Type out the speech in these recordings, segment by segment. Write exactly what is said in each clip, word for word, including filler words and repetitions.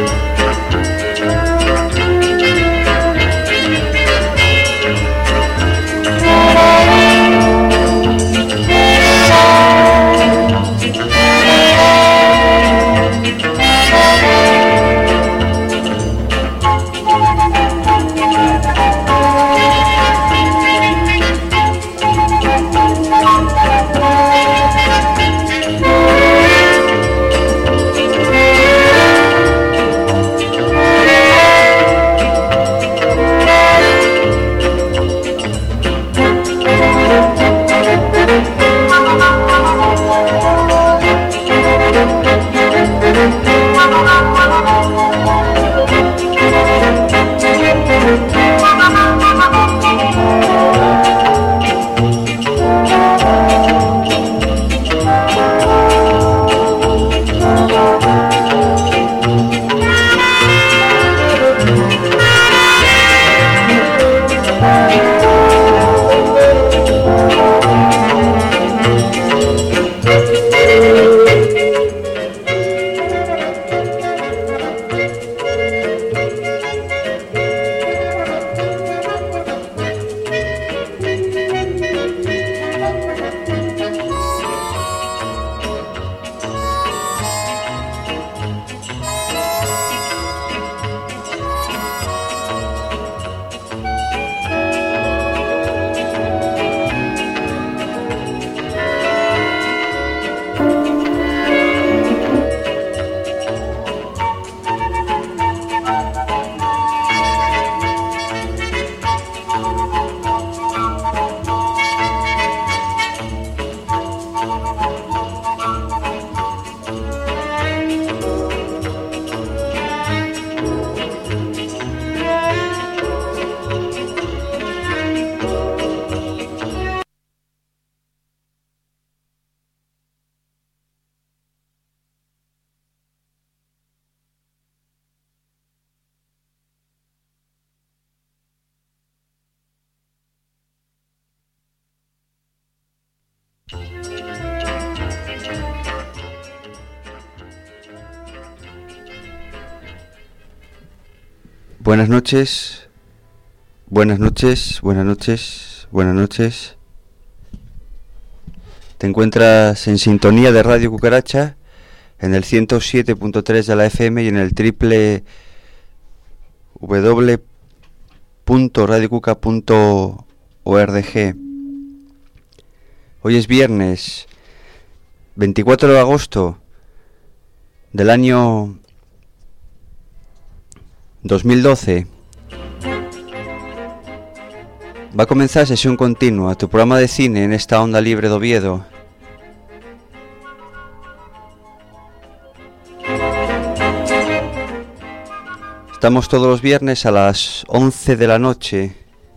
Buenas noches, buenas noches, buenas noches, buenas noches. Te encuentras en sintonía de Radio Cucaracha en el ciento siete punto tres de la F M y en el triple w punto radio cuca punto org. Hoy es viernes veinticuatro de agosto del año dos mil doce. Va a comenzar Sesión Continua, tu programa de cine en esta onda libre de Oviedo. Estamos todos los viernes a las once de la noche.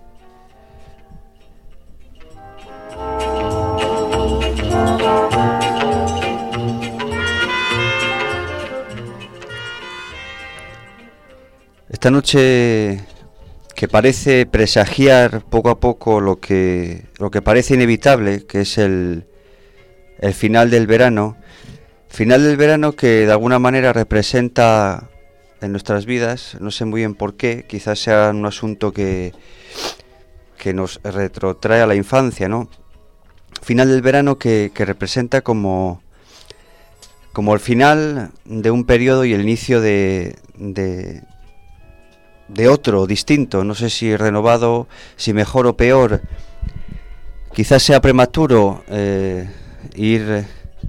Esta noche que parece presagiar poco a poco lo que lo que parece inevitable, que es el, el final del verano, final del verano que de alguna manera representa en nuestras vidas, no sé muy bien por qué, quizás sea un asunto que, que nos retrotrae a la infancia, ¿no? Final del verano que, que representa como, como el final de un periodo y el inicio de... de de otro, distinto, no sé si renovado, si mejor o peor. Quizás sea prematuro eh, ir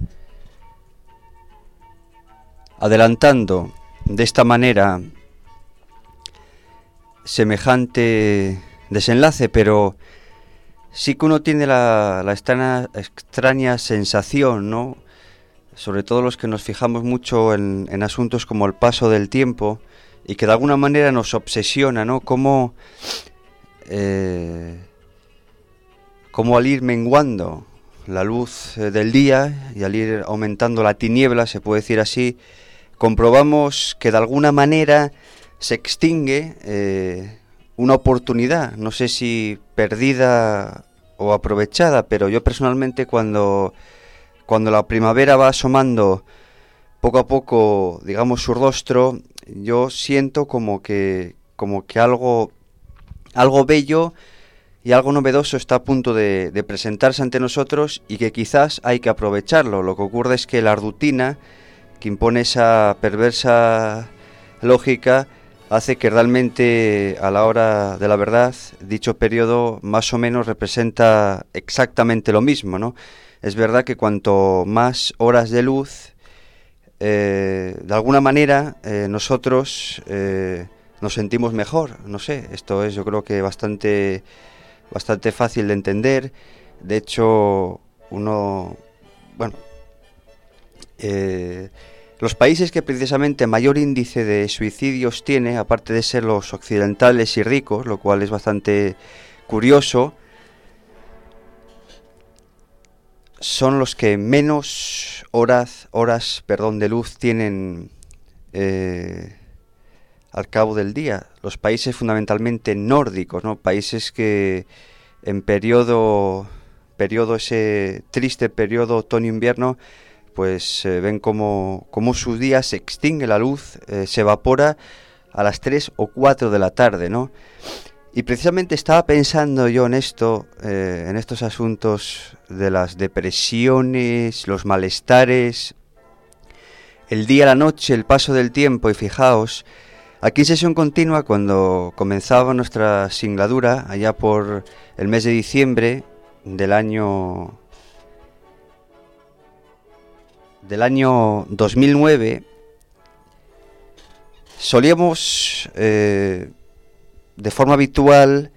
adelantando de esta manera semejante desenlace, pero sí que uno tiene la, la extraña, extraña sensación, ¿no? Sobre todo los que nos fijamos mucho en, en asuntos como el paso del tiempo, y que de alguna manera nos obsesiona, ¿no? Cómo, eh, cómo al ir menguando la luz eh, del día y al ir aumentando la tiniebla, se puede decir así, comprobamos que de alguna manera se extingue eh, una oportunidad, no sé si perdida o aprovechada, pero yo personalmente cuando, cuando la primavera va asomando poco a poco, digamos, su rostro, yo siento como que, como que algo, algo bello y algo novedoso está a punto de, de presentarse ante nosotros y que quizás hay que aprovecharlo. Lo que ocurre es que la rutina que impone esa perversa lógica hace que realmente a la hora de la verdad dicho periodo más o menos representa exactamente lo mismo, ¿no? Es verdad que cuanto más horas de luz, eh, de alguna manera eh, nosotros eh, nos sentimos mejor, no sé, esto es yo creo que bastante, bastante fácil de entender. De hecho, uno, bueno, eh, los países que precisamente mayor índice de suicidios tiene, aparte de ser los occidentales y ricos, lo cual es bastante curioso, son los que menos horas, horas, perdón, de luz tienen eh, al cabo del día. Los países fundamentalmente nórdicos, ¿no? Países que en periodo, periodo ese triste periodo otoño-invierno, pues eh, ven como, como su día se extingue la luz, eh, se evapora a las tres o cuatro de la tarde, ¿no? Y precisamente estaba pensando yo en esto, eh, en estos asuntos de las depresiones, los malestares, el día, la noche, el paso del tiempo, y fijaos, aquí en Sesión Continua, cuando comenzaba nuestra singladura, allá por el mes de diciembre del año... del año dos mil nueve, solíamos eh, de forma habitual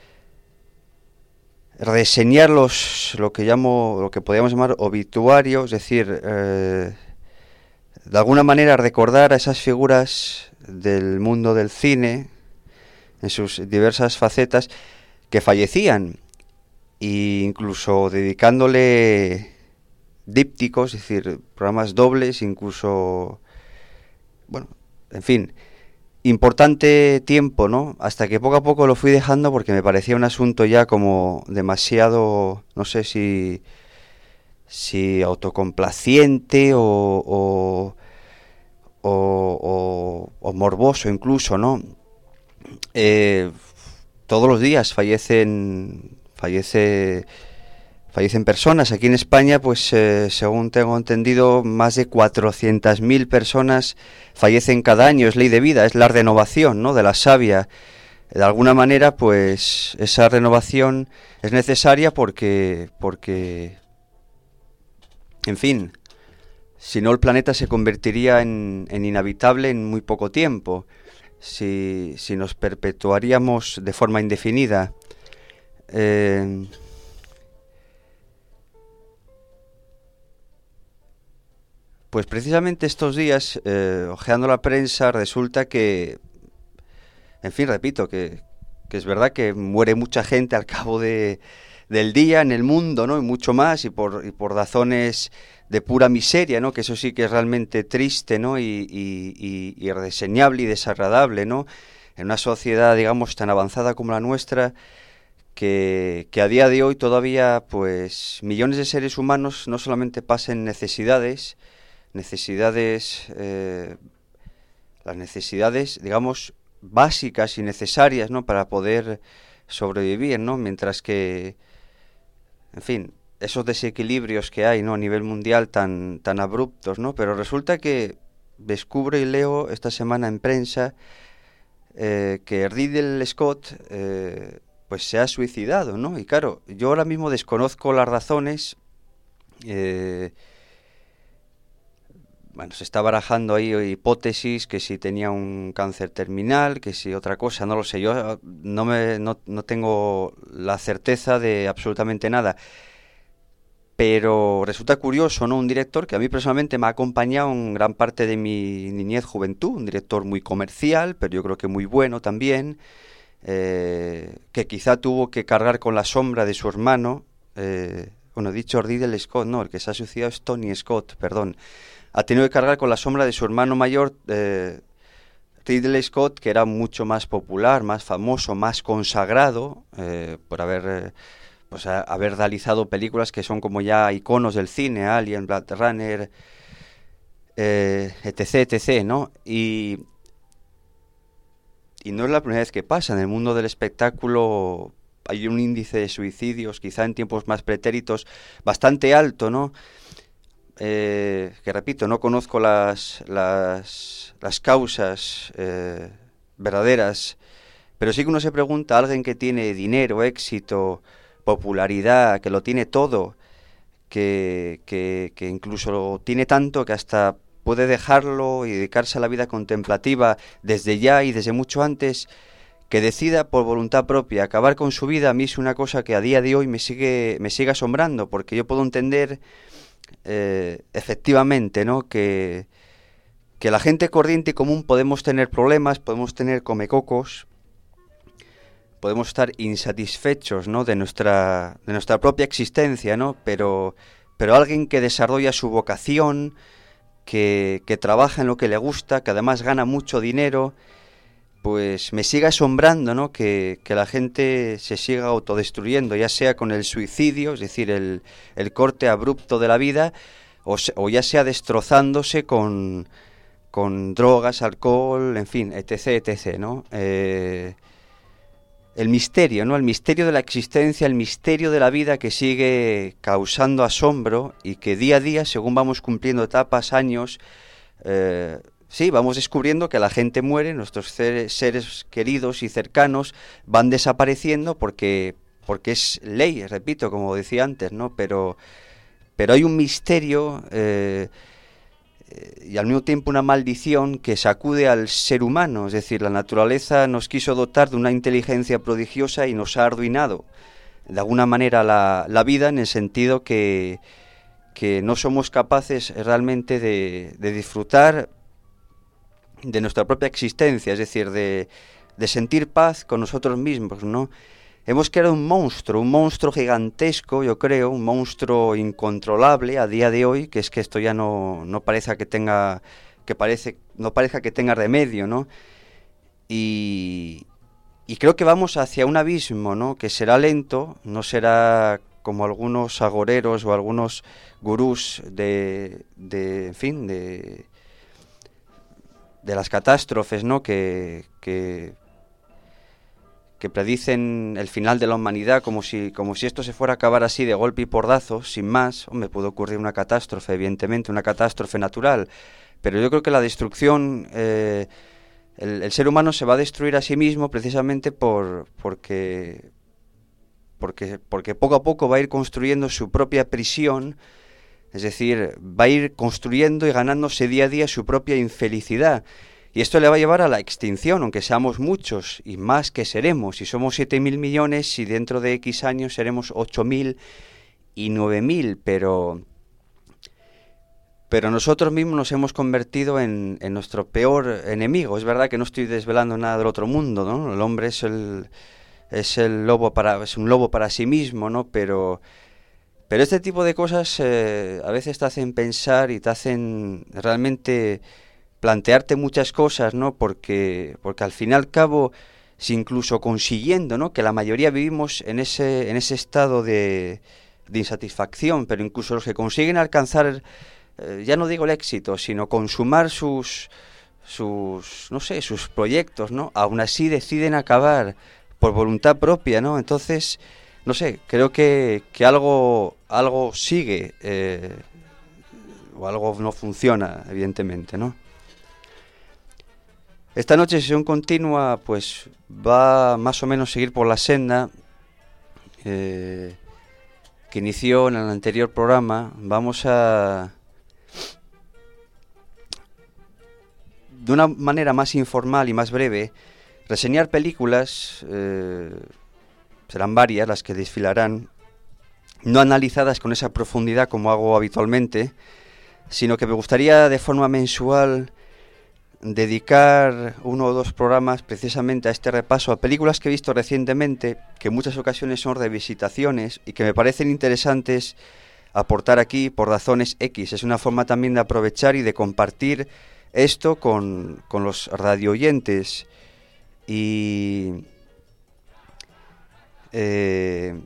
reseñar los, lo que llamo, lo que podríamos llamar obituarios, es decir, eh, de alguna manera recordar a esas figuras del mundo del cine en sus diversas facetas que fallecían, e incluso dedicándole dípticos, es decir, programas dobles, incluso, bueno, en fin, importante tiempo, ¿no? Hasta que poco a poco lo fui dejando porque me parecía un asunto ya como demasiado, no sé si, si autocomplaciente o, o, o, o, o morboso incluso, ¿no? Eh, todos los días fallecen, fallece... fallecen personas. Aquí en España, pues eh, según tengo entendido, más de cuatrocientas mil personas fallecen cada año. Es ley de vida, es la renovación, ¿no?, de la savia. De alguna manera, pues esa renovación es necesaria porque, porque, en fin, si no el planeta se convertiría en, en inhabitable en muy poco tiempo. Si, si nos perpetuaríamos de forma indefinida. Eh... Pues precisamente estos días, eh, hojeando la prensa, resulta que, en fin, repito, que, que es verdad que muere mucha gente al cabo de, del día en el mundo, ¿no? Y mucho más, y por, y por razones de pura miseria, ¿no? Que eso sí que es realmente triste, ¿no? Y, y, y, y irreseñable y desagradable, ¿no? En una sociedad, digamos, tan avanzada como la nuestra, que, que a día de hoy todavía, pues, millones de seres humanos no solamente pasen necesidades, necesidades, eh, las necesidades, digamos, básicas y necesarias, ¿no?, para poder sobrevivir, ¿no?, mientras que, en fin, esos desequilibrios que hay, ¿no?, a nivel mundial tan, tan abruptos, ¿no?, pero resulta que descubro y leo esta semana en prensa eh, que Ridley Scott eh, pues se ha suicidado, ¿no?, y claro, yo ahora mismo desconozco las razones. eh, Bueno, se está barajando ahí hipótesis, que si tenía un cáncer terminal, que si otra cosa, no lo sé. Yo no, me, no, no tengo la certeza de absolutamente nada. Pero resulta curioso, ¿no? Un director que a mí personalmente me ha acompañado en gran parte de mi niñez, juventud. Un director muy comercial, pero yo creo que muy bueno también. Eh, que quizá tuvo que cargar con la sombra de su hermano. Eh, bueno, he dicho Ridley Scott, no, el que se ha suicidado es Tony Scott, perdón. Ha tenido que cargar con la sombra de su hermano mayor, eh, Ridley Scott, que era mucho más popular, más famoso, más consagrado, eh, por haber, eh, pues, a, haber realizado películas que son como ya iconos del cine, Alien, Blade Runner, eh, etc, etc, ¿no? Y y no es la primera vez que pasa. En el mundo del espectáculo hay un índice de suicidios, quizá en tiempos más pretéritos, bastante alto, ¿no? Eh, que repito, no conozco las, las, las causas eh, verdaderas, pero sí que uno se pregunta, a alguien que tiene dinero, éxito, popularidad, que lo tiene todo, que, que, que incluso lo tiene tanto que hasta puede dejarlo y dedicarse a la vida contemplativa desde ya y desde mucho antes, que decida por voluntad propia acabar con su vida, a mí es una cosa que a día de hoy me sigue, me sigue asombrando, porque yo puedo entender eh, efectivamente, ¿no?, que, que la gente corriente y común podemos tener problemas, podemos tener comecocos, podemos estar insatisfechos, ¿no?, de nuestra de nuestra propia existencia, ¿no? Pero pero alguien que desarrolla su vocación, que, que trabaja en lo que le gusta, que además gana mucho dinero, pues me sigue asombrando, ¿no?, que, que la gente se siga autodestruyendo, ya sea con el suicidio, es decir, el, el corte abrupto de la vida, o, se, o ya sea destrozándose con, con drogas, alcohol, en fin, etc, etc, ¿no? Eh, el misterio, ¿no? El misterio de la existencia, el misterio de la vida que sigue causando asombro y que día a día, según vamos cumpliendo etapas, años, eh, sí, vamos descubriendo que la gente muere, nuestros seres, seres queridos y cercanos van desapareciendo porque, porque es ley, repito, como decía antes, ¿no? Pero, pero hay un misterio eh, y al mismo tiempo una maldición que sacude al ser humano, es decir, la naturaleza nos quiso dotar de una inteligencia prodigiosa y nos ha arruinado de alguna manera la, la vida, en el sentido que, que no somos capaces realmente de, de disfrutar de nuestra propia existencia, es decir, de, de sentir paz con nosotros mismos, ¿no? Hemos creado un monstruo, un monstruo gigantesco, yo creo, un monstruo incontrolable a día de hoy, que es que esto ya no, no parece que tenga, que parece, no parezca que tenga remedio, ¿no? Y, y creo que vamos hacia un abismo, ¿no?, que será lento, no será como algunos agoreros o algunos gurús de, de en fin, de, de las catástrofes, ¿no?, que, que que predicen el final de la humanidad como si, como si esto se fuera a acabar así de golpe y porrazo, sin más. Hombre, puede ocurrir una catástrofe, evidentemente, una catástrofe natural, pero yo creo que la destrucción, eh, el, el ser humano se va a destruir a sí mismo precisamente por porque, porque, porque poco a poco va a ir construyendo su propia prisión, es decir, va a ir construyendo y ganándose día a día su propia infelicidad. Y esto le va a llevar a la extinción, aunque seamos muchos, y más que seremos. Si somos siete mil millones, y dentro de X años seremos ocho mil y nueve mil, pero, pero nosotros mismos nos hemos convertido en, en nuestro peor enemigo. Es verdad que no estoy desvelando nada del otro mundo, ¿no? El hombre es el, es el lobo para, es un lobo para sí mismo, ¿no? Pero, pero este tipo de cosas eh, a veces te hacen pensar y te hacen realmente plantearte muchas cosas, ¿no? Porque, porque al fin y al cabo, si incluso consiguiendo, ¿no?, que la mayoría vivimos en ese, en ese estado de, de insatisfacción, pero incluso los que consiguen alcanzar, eh, ya no digo el éxito, sino consumar sus, sus, no sé, sus proyectos, ¿no?, aún así deciden acabar por voluntad propia, ¿no? Entonces, no sé, creo que, que algo, algo sigue, eh, o algo no funciona, evidentemente, ¿no? Esta noche, sesión continua, pues va más o menos a seguir por la senda eh, que inició en el anterior programa. Vamos a, de una manera más informal y más breve, reseñar películas, eh, serán varias las que desfilarán, no analizadas con esa profundidad como hago habitualmente, sino que me gustaría de forma mensual dedicar uno o dos programas precisamente a este repaso a películas que he visto recientemente, que en muchas ocasiones son revisitaciones y que me parecen interesantes aportar aquí por razones X. Es una forma también de aprovechar y de compartir esto con, con los radioyentes. Y eh,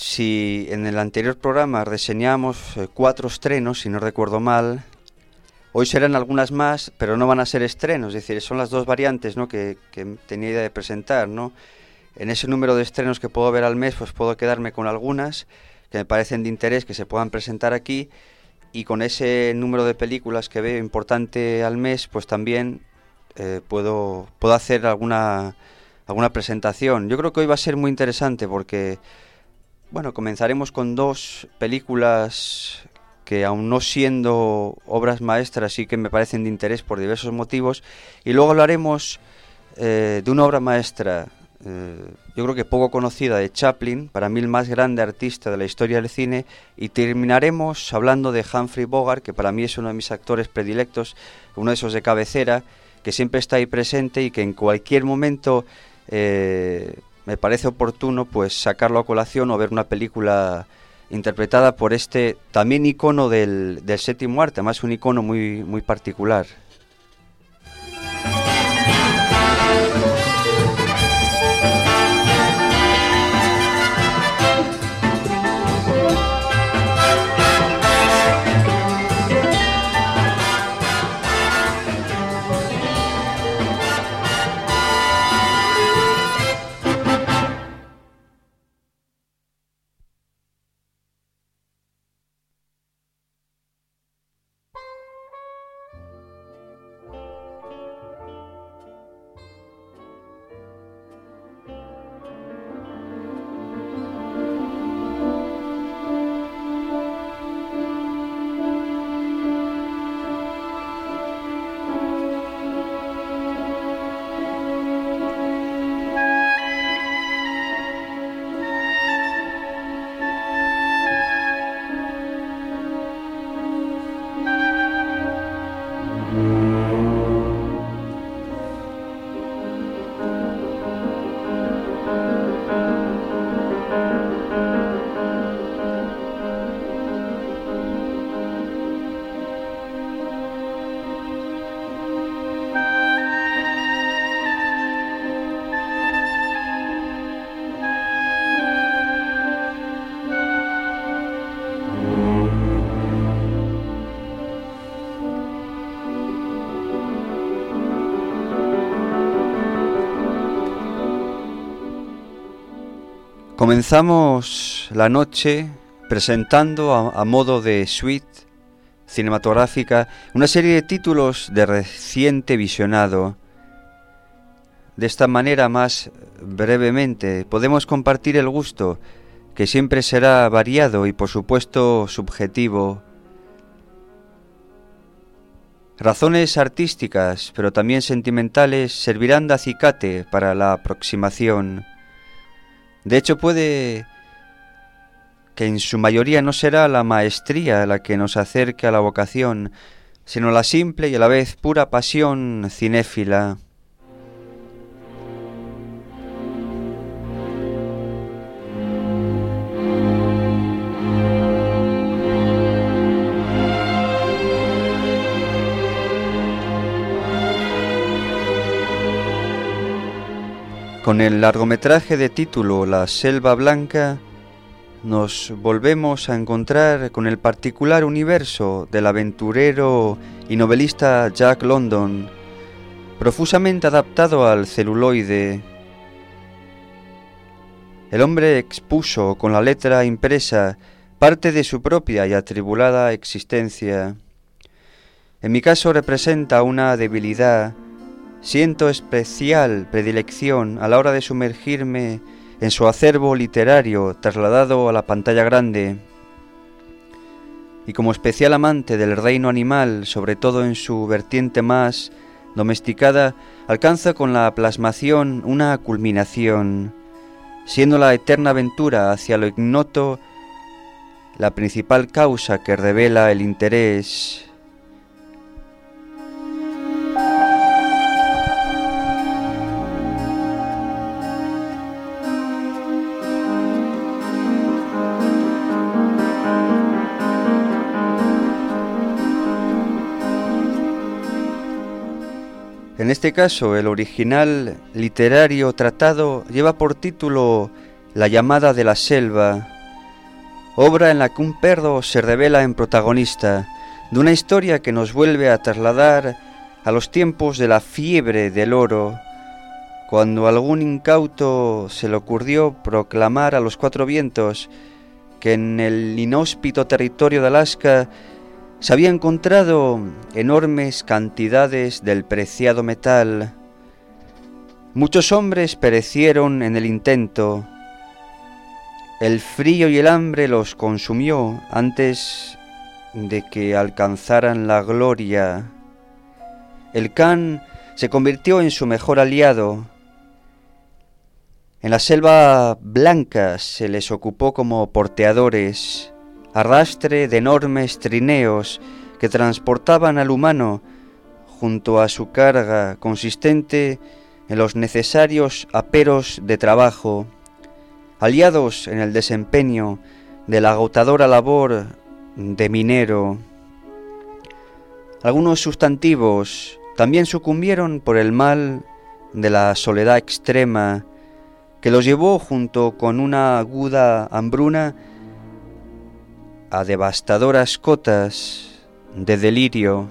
si en el anterior programa reseñamos eh, cuatro estrenos, si no recuerdo mal, Hoy serán algunas más, pero no van a ser estrenos, es decir, son las dos variantes, ¿no?, que, que tenía idea de presentar, ¿no? En ese número de estrenos que puedo ver al mes, pues puedo quedarme con algunas que me parecen de interés que se puedan presentar aquí, y con ese número de películas que veo importante al mes, pues también eh, puedo, puedo hacer alguna, alguna presentación. Yo creo que hoy va a ser muy interesante porque, bueno, comenzaremos con dos películas que, aun no siendo obras maestras, sí que me parecen de interés por diversos motivos, y luego hablaremos eh, de una obra maestra, eh, yo creo que poco conocida, de Chaplin, para mí el más grande artista de la historia del cine, y terminaremos hablando de Humphrey Bogart, que para mí es uno de mis actores predilectos, uno de esos de cabecera, que siempre está ahí presente y que en cualquier momento eh, me parece oportuno pues sacarlo a colación o ver una película interpretada por este también icono del, del séptimo arte, además un icono muy, muy particular. Comenzamos la noche presentando a, a modo de suite cinematográfica una serie de títulos de reciente visionado. De esta manera, más brevemente, podemos compartir el gusto, que siempre será variado y por supuesto subjetivo. Razones artísticas, pero también sentimentales, servirán de acicate para la aproximación. De hecho, puede que en su mayoría no será la maestría la que nos acerque a la vocación, sino la simple y a la vez pura pasión cinéfila. Con el largometraje de título La Selva Blanca, nos volvemos a encontrar con el particular universo del aventurero y novelista Jack London, profusamente adaptado al celuloide. El hombre expuso con la letra impresa parte de su propia y atribulada existencia. En mi caso representa una debilidad. Siento especial predilección a la hora de sumergirme en su acervo literario trasladado a la pantalla grande. Y como especial amante del reino animal, sobre todo en su vertiente más domesticada, alcanza con la plasmación una culminación, siendo la eterna aventura hacia lo ignoto la principal causa que revela el interés. En este caso, el original literario tratado lleva por título La llamada de la selva, obra en la que un perro se revela en protagonista, de una historia que nos vuelve a trasladar a los tiempos de la fiebre del oro, cuando a algún incauto se le ocurrió proclamar a los cuatro vientos que en el inhóspito territorio de Alaska se había encontrado enormes cantidades del preciado metal. Muchos hombres perecieron en el intento. El frío y el hambre los consumió antes de que alcanzaran la gloria. El Khan se convirtió en su mejor aliado. En la selva blanca se les ocupó como porteadores, arrastre de enormes trineos que transportaban al humano junto a su carga, consistente en los necesarios aperos de trabajo, aliados en el desempeño de la agotadora labor de minero. Algunos sustantivos también sucumbieron por el mal de la soledad extrema que los llevó junto con una aguda hambruna a devastadoras cotas de delirio.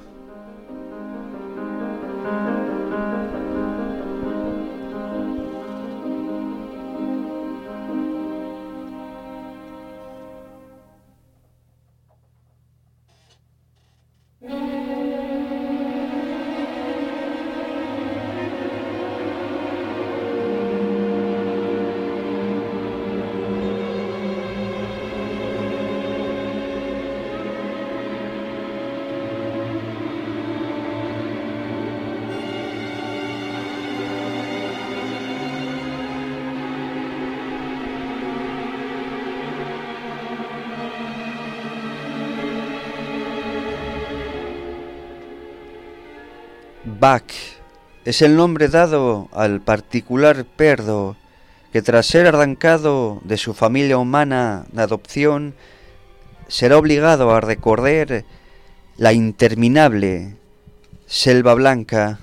Bak es el nombre dado al particular perro que, tras ser arrancado de su familia humana de adopción, será obligado a recorrer la interminable selva blanca.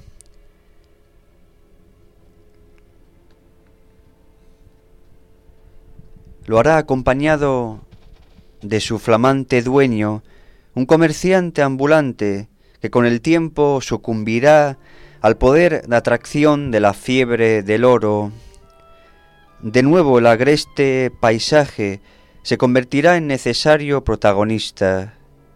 Lo hará acompañado de su flamante dueño, un comerciante ambulante que con el tiempo sucumbirá al poder de atracción de la fiebre del oro. De nuevo el agreste paisaje se convertirá en necesario protagonista.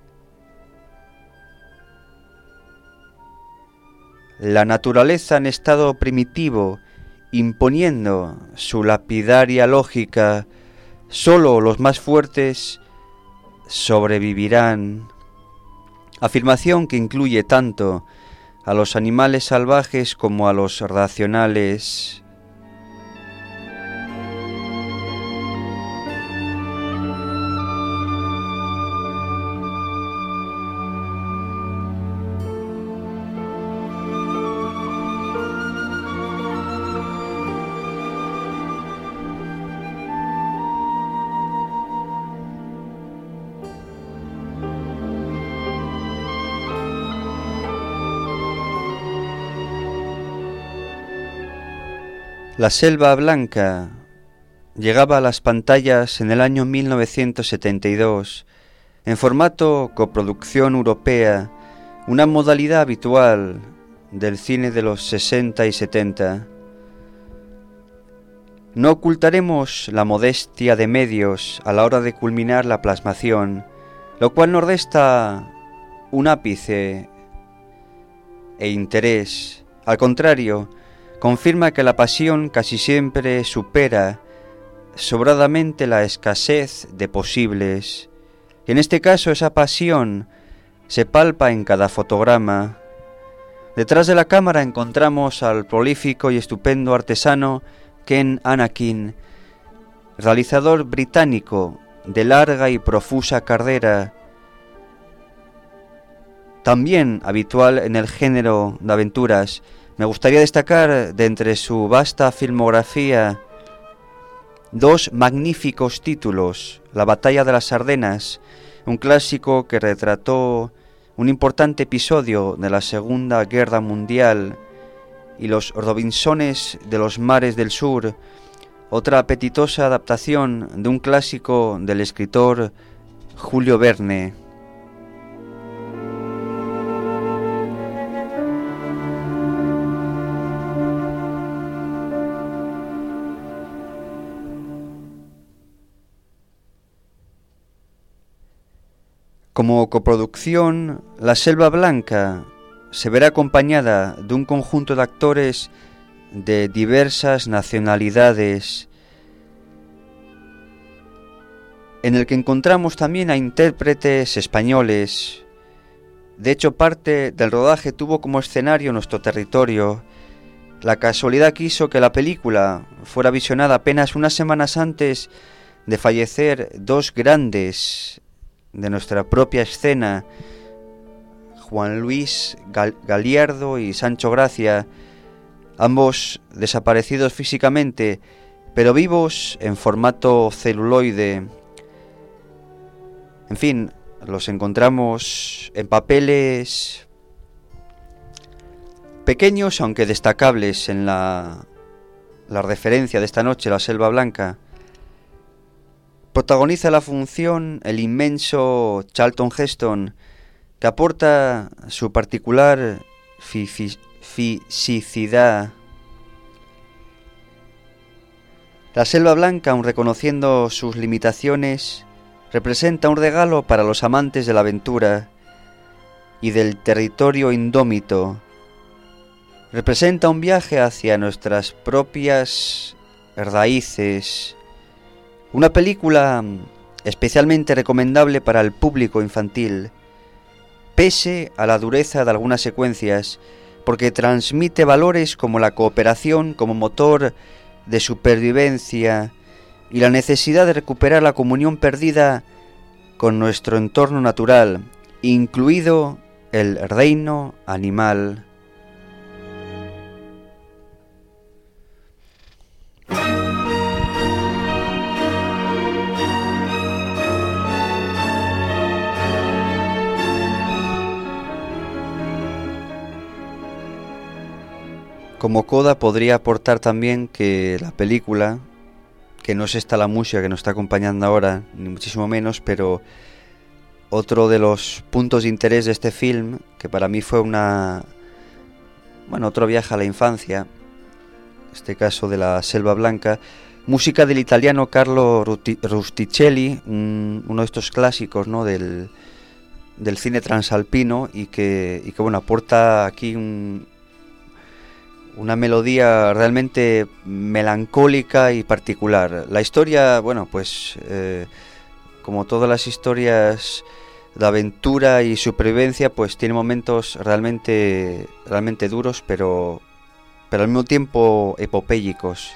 La naturaleza en estado primitivo, imponiendo su lapidaria lógica, solo los más fuertes sobrevivirán. Afirmación que incluye tanto a los animales salvajes como a los racionales. La selva blanca llegaba a las pantallas en el año mil novecientos setenta y dos, en formato coproducción europea, una modalidad habitual del cine de los sesenta y setenta. No ocultaremos la modestia de medios a la hora de culminar la plasmación, lo cual nos resta un ápice e interés. Al contrario, confirma que la pasión casi siempre supera sobradamente la escasez de posibles. Y en este caso esa pasión se palpa en cada fotograma. Detrás de la cámara encontramos al prolífico y estupendo artesano Ken Anakin, realizador británico de larga y profusa carrera, también habitual en el género de aventuras. Me gustaría destacar de entre su vasta filmografía dos magníficos títulos: La batalla de las Ardenas, un clásico que retrató un importante episodio de la Segunda Guerra Mundial, y Los Robinsones de los Mares del Sur, otra apetitosa adaptación de un clásico del escritor Julio Verne. Como coproducción, La Selva Blanca se verá acompañada de un conjunto de actores de diversas nacionalidades, en el que encontramos también a intérpretes españoles. De hecho, parte del rodaje tuvo como escenario nuestro territorio. La casualidad quiso que la película fuera visionada apenas unas semanas antes de fallecer dos grandes de nuestra propia escena, Juan Luis Gal- Galiardo y Sancho Gracia, ambos desaparecidos físicamente, pero vivos en formato celuloide. En fin, los encontramos en papeles pequeños, aunque destacables, en la, la referencia de esta noche, La Selva Blanca. Protagoniza la función el inmenso Charlton Heston, que aporta su particular fi- fi- fisicidad. La Selva Blanca, aun reconociendo sus limitaciones, representa un regalo para los amantes de la aventura y del territorio indómito. Representa un viaje hacia nuestras propias raíces. Una película especialmente recomendable para el público infantil, pese a la dureza de algunas secuencias, porque transmite valores como la cooperación como motor de supervivencia y la necesidad de recuperar la comunión perdida con nuestro entorno natural, incluido el reino animal. Como coda podría aportar también que la película, que no es esta la música que nos está acompañando ahora, ni muchísimo menos, pero otro de los puntos de interés de este film, que para mí fue una, bueno, otro viaje a la infancia, este caso de La Selva Blanca, música del italiano Carlo Rustichelli, un, uno de estos clásicos, ¿no?, del, del cine transalpino, y que, y que bueno, aporta aquí un una melodía realmente melancólica y particular. La historia, bueno, pues eh, como todas las historias de aventura y supervivencia, pues tiene momentos realmente, realmente duros, pero, pero al mismo tiempo epopélicos.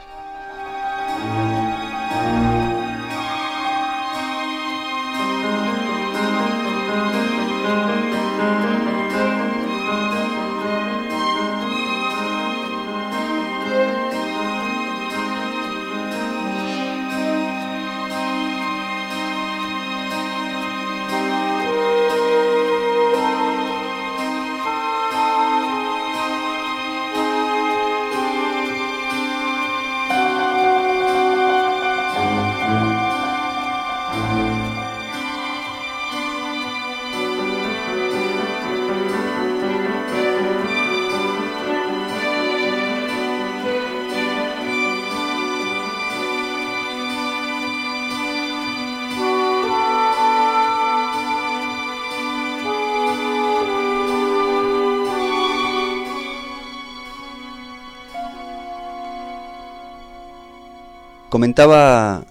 Comentaba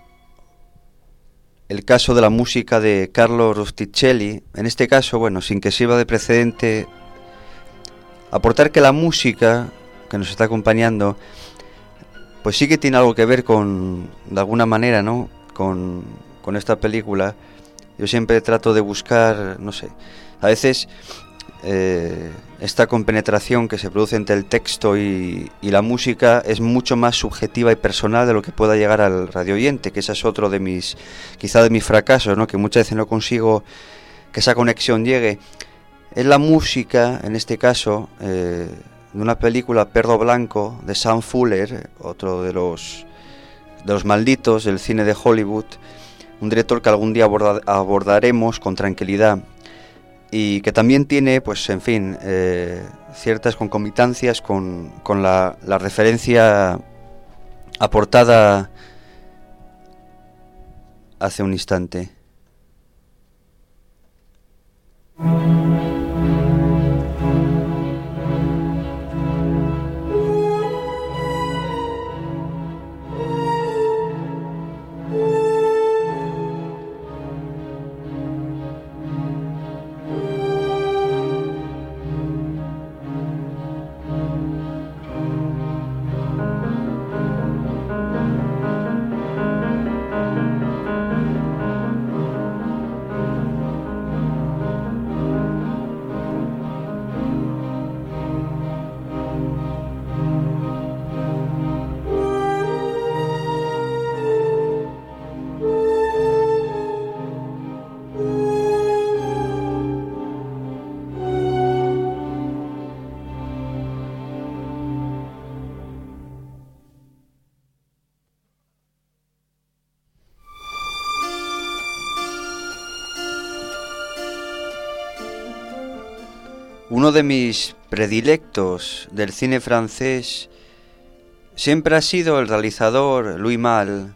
el caso de la música de Carlo Rustichelli. En este caso, bueno, sin que sirva de precedente, aportar que la música que nos está acompañando, pues sí que tiene algo que ver con, de alguna manera, ¿no?, con, con esta película. Yo siempre trato de buscar, no sé, a veces eh, esta compenetración que se produce entre el texto y, y la música es mucho más subjetiva y personal de lo que pueda llegar al radioyente, que ese es otro de mis, quizá de mis fracasos, ¿no?, que muchas veces no consigo que esa conexión llegue. Es la música, en este caso, eh, de una película, Perro Blanco, de Sam Fuller, otro de los, de los malditos del cine de Hollywood, un director que algún día aborda, abordaremos con tranquilidad, y que también tiene, pues en fin, eh, ciertas concomitancias con, con la, la referencia aportada hace un instante. Uno de mis predilectos del cine francés siempre ha sido el realizador Louis Malle.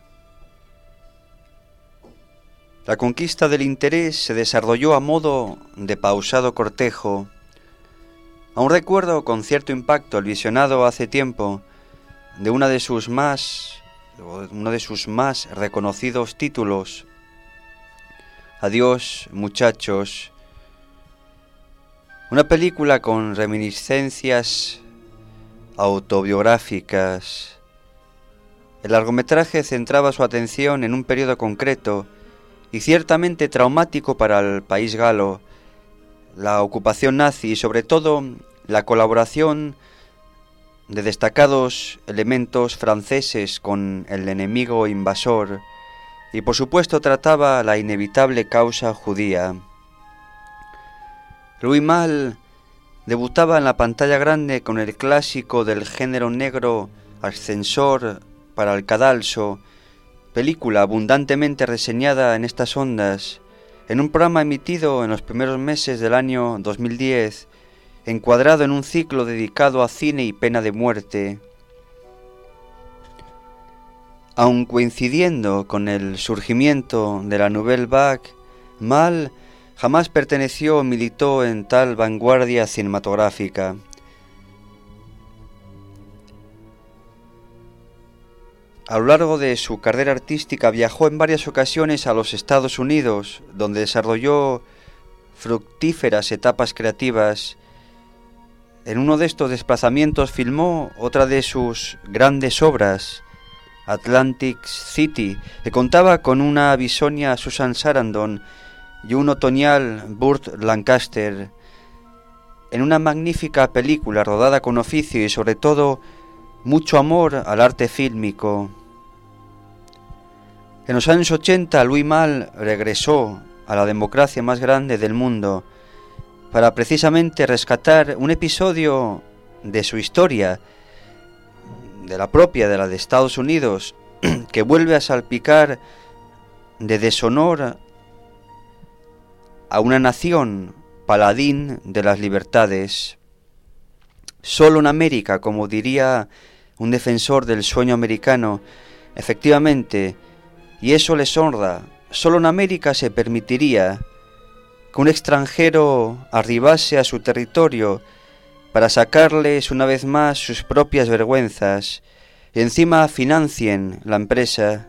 La conquista del interés se desarrolló a modo de pausado cortejo. Aún recuerdo con cierto impacto el visionado hace tiempo de una de sus más, uno de sus más reconocidos títulos, Adiós, muchachos. Una película con reminiscencias autobiográficas. El largometraje centraba su atención en un periodo concreto y ciertamente traumático para el país galo, la ocupación nazi y sobre todo la colaboración de destacados elementos franceses con el enemigo invasor, y por supuesto trataba la inevitable causa judía. Louis Malle debutaba en la pantalla grande con el clásico del género negro Ascensor para el cadalso, película abundantemente reseñada en estas ondas, en un programa emitido en los primeros meses del año dos mil diez, encuadrado en un ciclo dedicado a cine y pena de muerte. Aun coincidiendo con el surgimiento de la Nouvelle Vague, Malle jamás perteneció o militó en tal vanguardia cinematográfica. A lo largo de su carrera artística viajó en varias ocasiones a los Estados Unidos, donde desarrolló fructíferas etapas creativas. En uno de estos desplazamientos filmó otra de sus grandes obras, Atlantic City, que contaba con una bisonia Susan Sarandon y un otoñal Burt Lancaster, en una magnífica película rodada con oficio y sobre todo mucho amor al arte fílmico. En los años ochenta, Louis Malle regresó a la democracia más grande del mundo para precisamente rescatar un episodio de su historia, de la propia, de la de Estados Unidos, que vuelve a salpicar de deshonor a una nación paladín de las libertades. Solo en América, como diría un defensor del sueño americano, efectivamente, y eso les honra, solo en América se permitiría que un extranjero arribase a su territorio para sacarles una vez más sus propias vergüenzas y encima financien la empresa.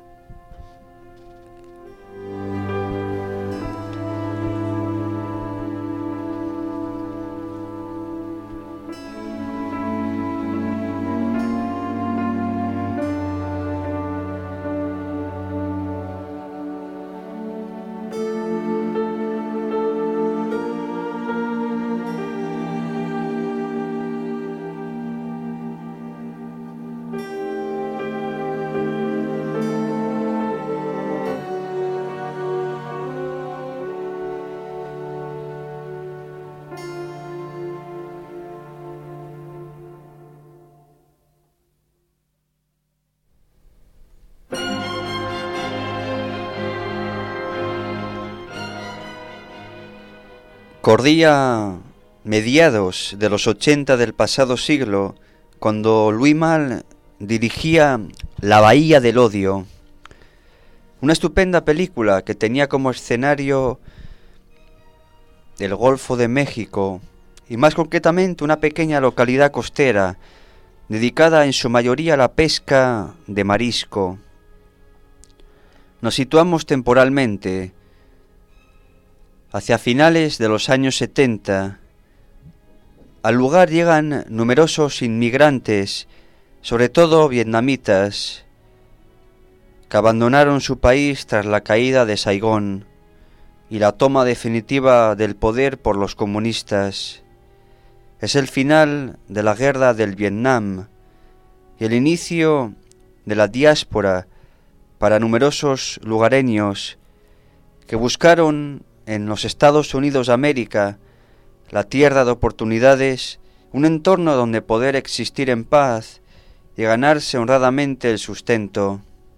Corría mediados de los ochenta del pasado siglo, cuando Louis Malle dirigía La Bahía del Odio, una estupenda película que tenía como escenario del Golfo de México, y más concretamente una pequeña localidad costera, dedicada en su mayoría a la pesca de marisco. Nos situamos temporalmente hacia finales de los años setenta. Al lugar llegan numerosos inmigrantes, sobre todo vietnamitas, que abandonaron su país tras la caída de Saigón y la toma definitiva del poder por los comunistas. Es el final de la guerra del Vietnam y el inicio de la diáspora para numerosos lugareños que buscaron en los Estados Unidos de América, la tierra de oportunidades, un entorno donde poder existir en paz y ganarse honradamente el sustento.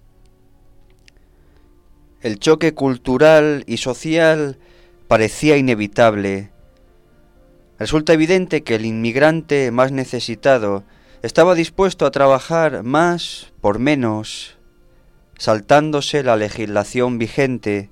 El choque cultural y social parecía inevitable. Resulta evidente que el inmigrante más necesitado estaba dispuesto a trabajar más por menos, saltándose la legislación vigente,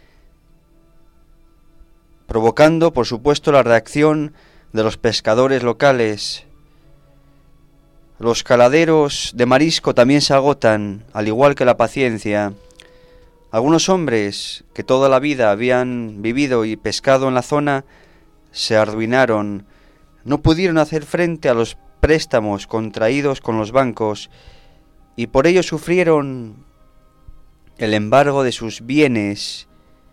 provocando, por supuesto, la reacción de los pescadores locales. Los caladeros de marisco también se agotan, al igual que la paciencia. Algunos hombres que toda la vida habían vivido y pescado en la zona se arruinaron, no pudieron hacer frente a los préstamos contraídos con los bancos y por ello sufrieron el embargo de sus bienes.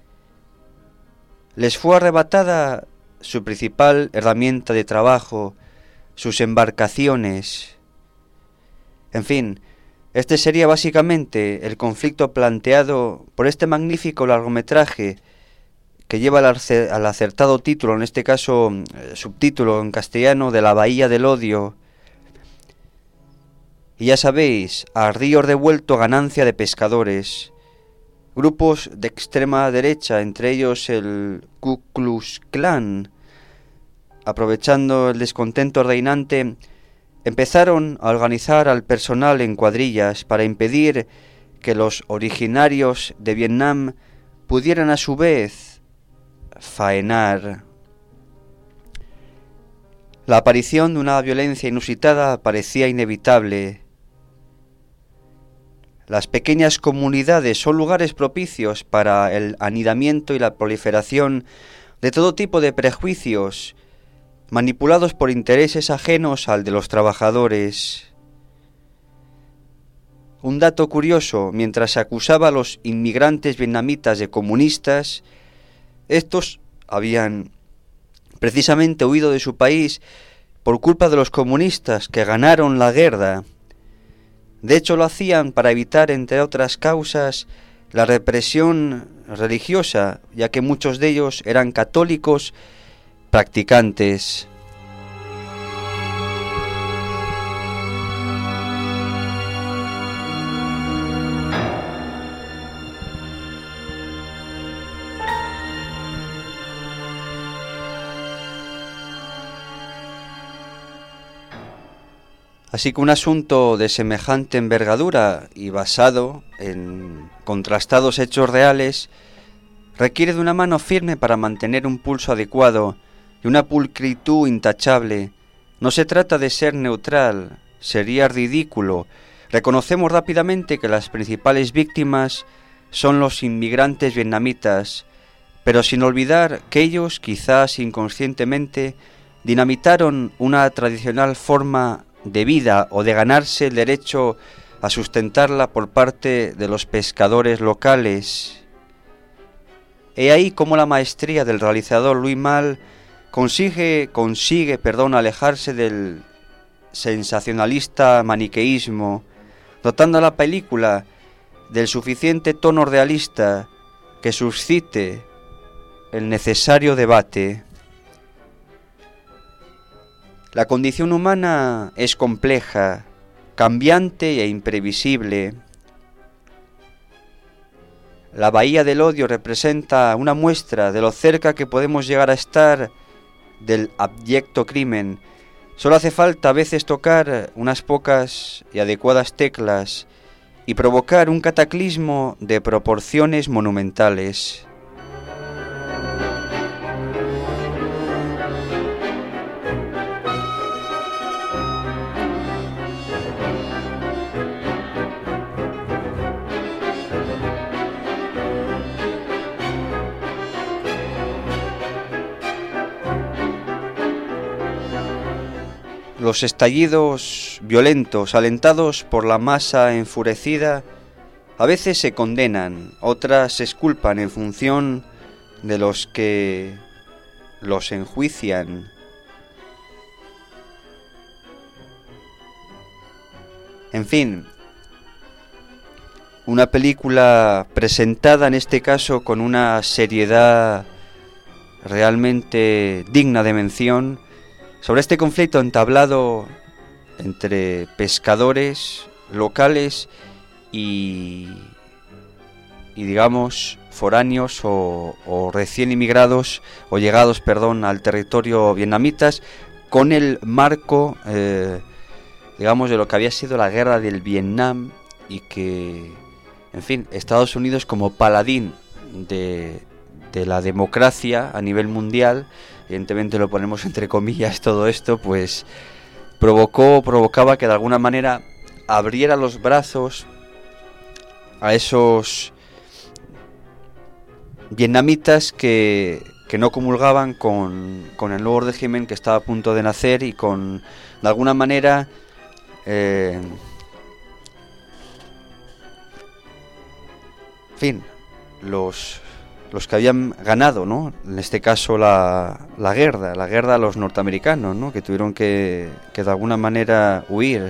Les fue arrebatada su principal herramienta de trabajo, sus embarcaciones. En fin, este sería básicamente el conflicto planteado por este magnífico largometraje que lleva al acertado título, en este caso subtítulo en castellano, de La Bahía del Odio. Y ya sabéis, a río revuelto ganancia de pescadores. Grupos de extrema derecha, entre ellos el Ku Klux Klan, aprovechando el descontento reinante, empezaron a organizar al personal en cuadrillas para impedir que los originarios de Vietnam pudieran a su vez faenar. La aparición de una violencia inusitada parecía inevitable. Las pequeñas comunidades son lugares propicios para el anidamiento y la proliferación de todo tipo de prejuicios, manipulados por intereses ajenos al de los trabajadores. Un dato curioso, mientras se acusaba a los inmigrantes vietnamitas de comunistas, estos habían precisamente huido de su país por culpa de los comunistas que ganaron la guerra. De hecho, lo hacían para evitar, entre otras causas, la represión religiosa, ya que muchos de ellos eran católicos practicantes. Así que un asunto de semejante envergadura y basado en contrastados hechos reales requiere de una mano firme para mantener un pulso adecuado y una pulcritud intachable. No se trata de ser neutral, sería ridículo. Reconocemos rápidamente que las principales víctimas son los inmigrantes vietnamitas, pero sin olvidar que ellos, quizás inconscientemente, dinamitaron una tradicional forma de vida o de ganarse el derecho a sustentarla por parte de los pescadores locales. He ahí cómo la maestría del realizador Louis Malle consigue, consigue perdón, alejarse del sensacionalista maniqueísmo, dotando a la película del suficiente tono realista que suscite el necesario debate. La condición humana es compleja, cambiante e imprevisible. La Bahía del Odio representa una muestra de lo cerca que podemos llegar a estar del abyecto crimen. Solo hace falta a veces tocar unas pocas y adecuadas teclas y provocar un cataclismo de proporciones monumentales. los estallidos violentos, alentados por la masa enfurecida, a veces se condenan, otras se exculpan en función de los que los enjuician. En fin, una película presentada en este caso con una seriedad realmente digna de mención sobre este conflicto entablado entre pescadores locales y, y digamos foráneos o, o recién inmigrados o llegados, perdón, al territorio vietnamitas, con el marco eh, digamos de lo que había sido la guerra del Vietnam, y que, en fin, Estados Unidos como paladín de, de la democracia a nivel mundial, evidentemente lo ponemos entre comillas todo esto, pues provocó, provocaba que de alguna manera abriera los brazos a esos vietnamitas que, que no comulgaban con, con el nuevo régimen que estaba a punto de nacer, y con, de alguna manera, eh, en fin, los, los que habían ganado, ¿no? En este caso la, la guerra, la guerra a los norteamericanos, ¿no? Que tuvieron que, que de alguna manera huir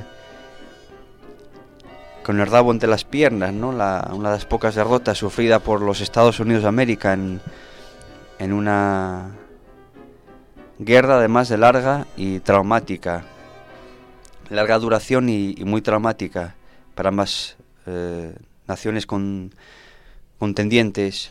con el rabo entre las piernas, ¿no? La, una de las pocas derrotas sufrida por los Estados Unidos de América en, en una guerra además de larga y traumática, larga duración y, y muy traumática para ambas eh, naciones con, contendientes.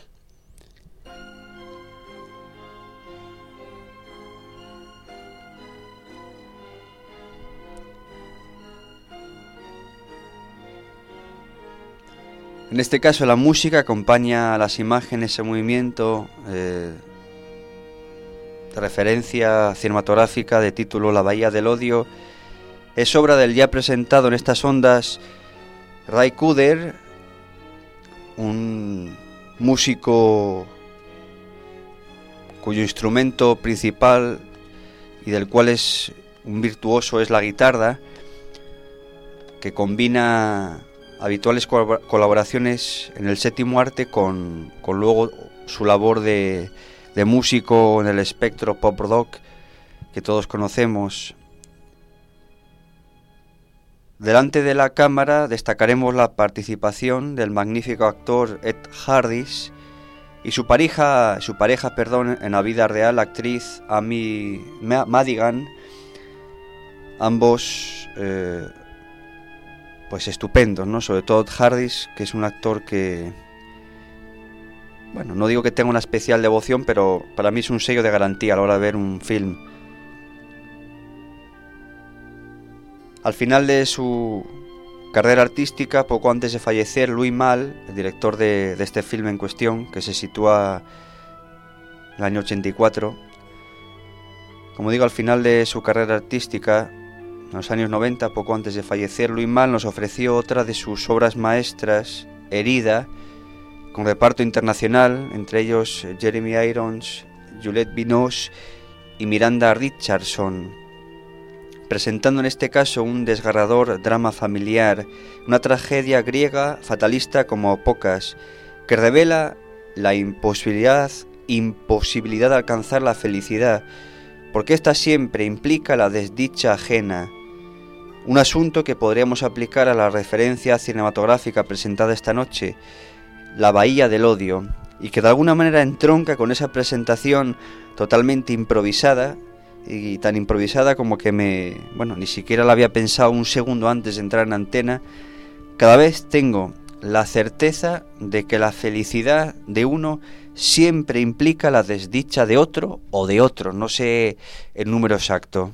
En este caso la música acompaña a las imágenes, ese movimiento eh, de referencia cinematográfica de título La Bahía del Odio. Es obra del ya presentado en estas ondas Ray Cooder, un músico cuyo instrumento principal y del cual es un virtuoso es la guitarra, que combina habituales colaboraciones en el séptimo arte con, con luego su labor de, de músico en el espectro pop rock que todos conocemos. Delante de la cámara destacaremos la participación del magnífico actor Ed Harris y su pareja, su pareja, perdón, en la vida real, la actriz Amy Madigan, ambos eh, pues estupendos, ¿no? Sobre todo Ed Harris, que es un actor que, bueno, no digo que tenga una especial devoción, pero para mí es un sello de garantía a la hora de ver un film. Al final de su carrera artística, poco antes de fallecer, Louis Malle, el director de, de este film en cuestión, que se sitúa en el año ochenta y cuatro, como digo, al final de su carrera artística, en los años noventa, poco antes de fallecer, Louis Malle nos ofreció otra de sus obras maestras, Herida, con reparto internacional, entre ellos Jeremy Irons, Juliette Binoche y Miranda Richardson, presentando en este caso un desgarrador drama familiar, una tragedia griega fatalista como pocas, que revela la imposibilidad, imposibilidad de alcanzar la felicidad, porque ésta siempre implica la desdicha ajena. Un asunto que podríamos aplicar a la referencia cinematográfica presentada esta noche, La Bahía del Odio, y que de alguna manera entronca con esa presentación totalmente improvisada, y tan improvisada como que me, bueno, ni siquiera la había pensado un segundo antes de entrar en antena. Cada vez tengo la certeza de que la felicidad de uno siempre implica la desdicha de otro o de otro, no sé el número exacto.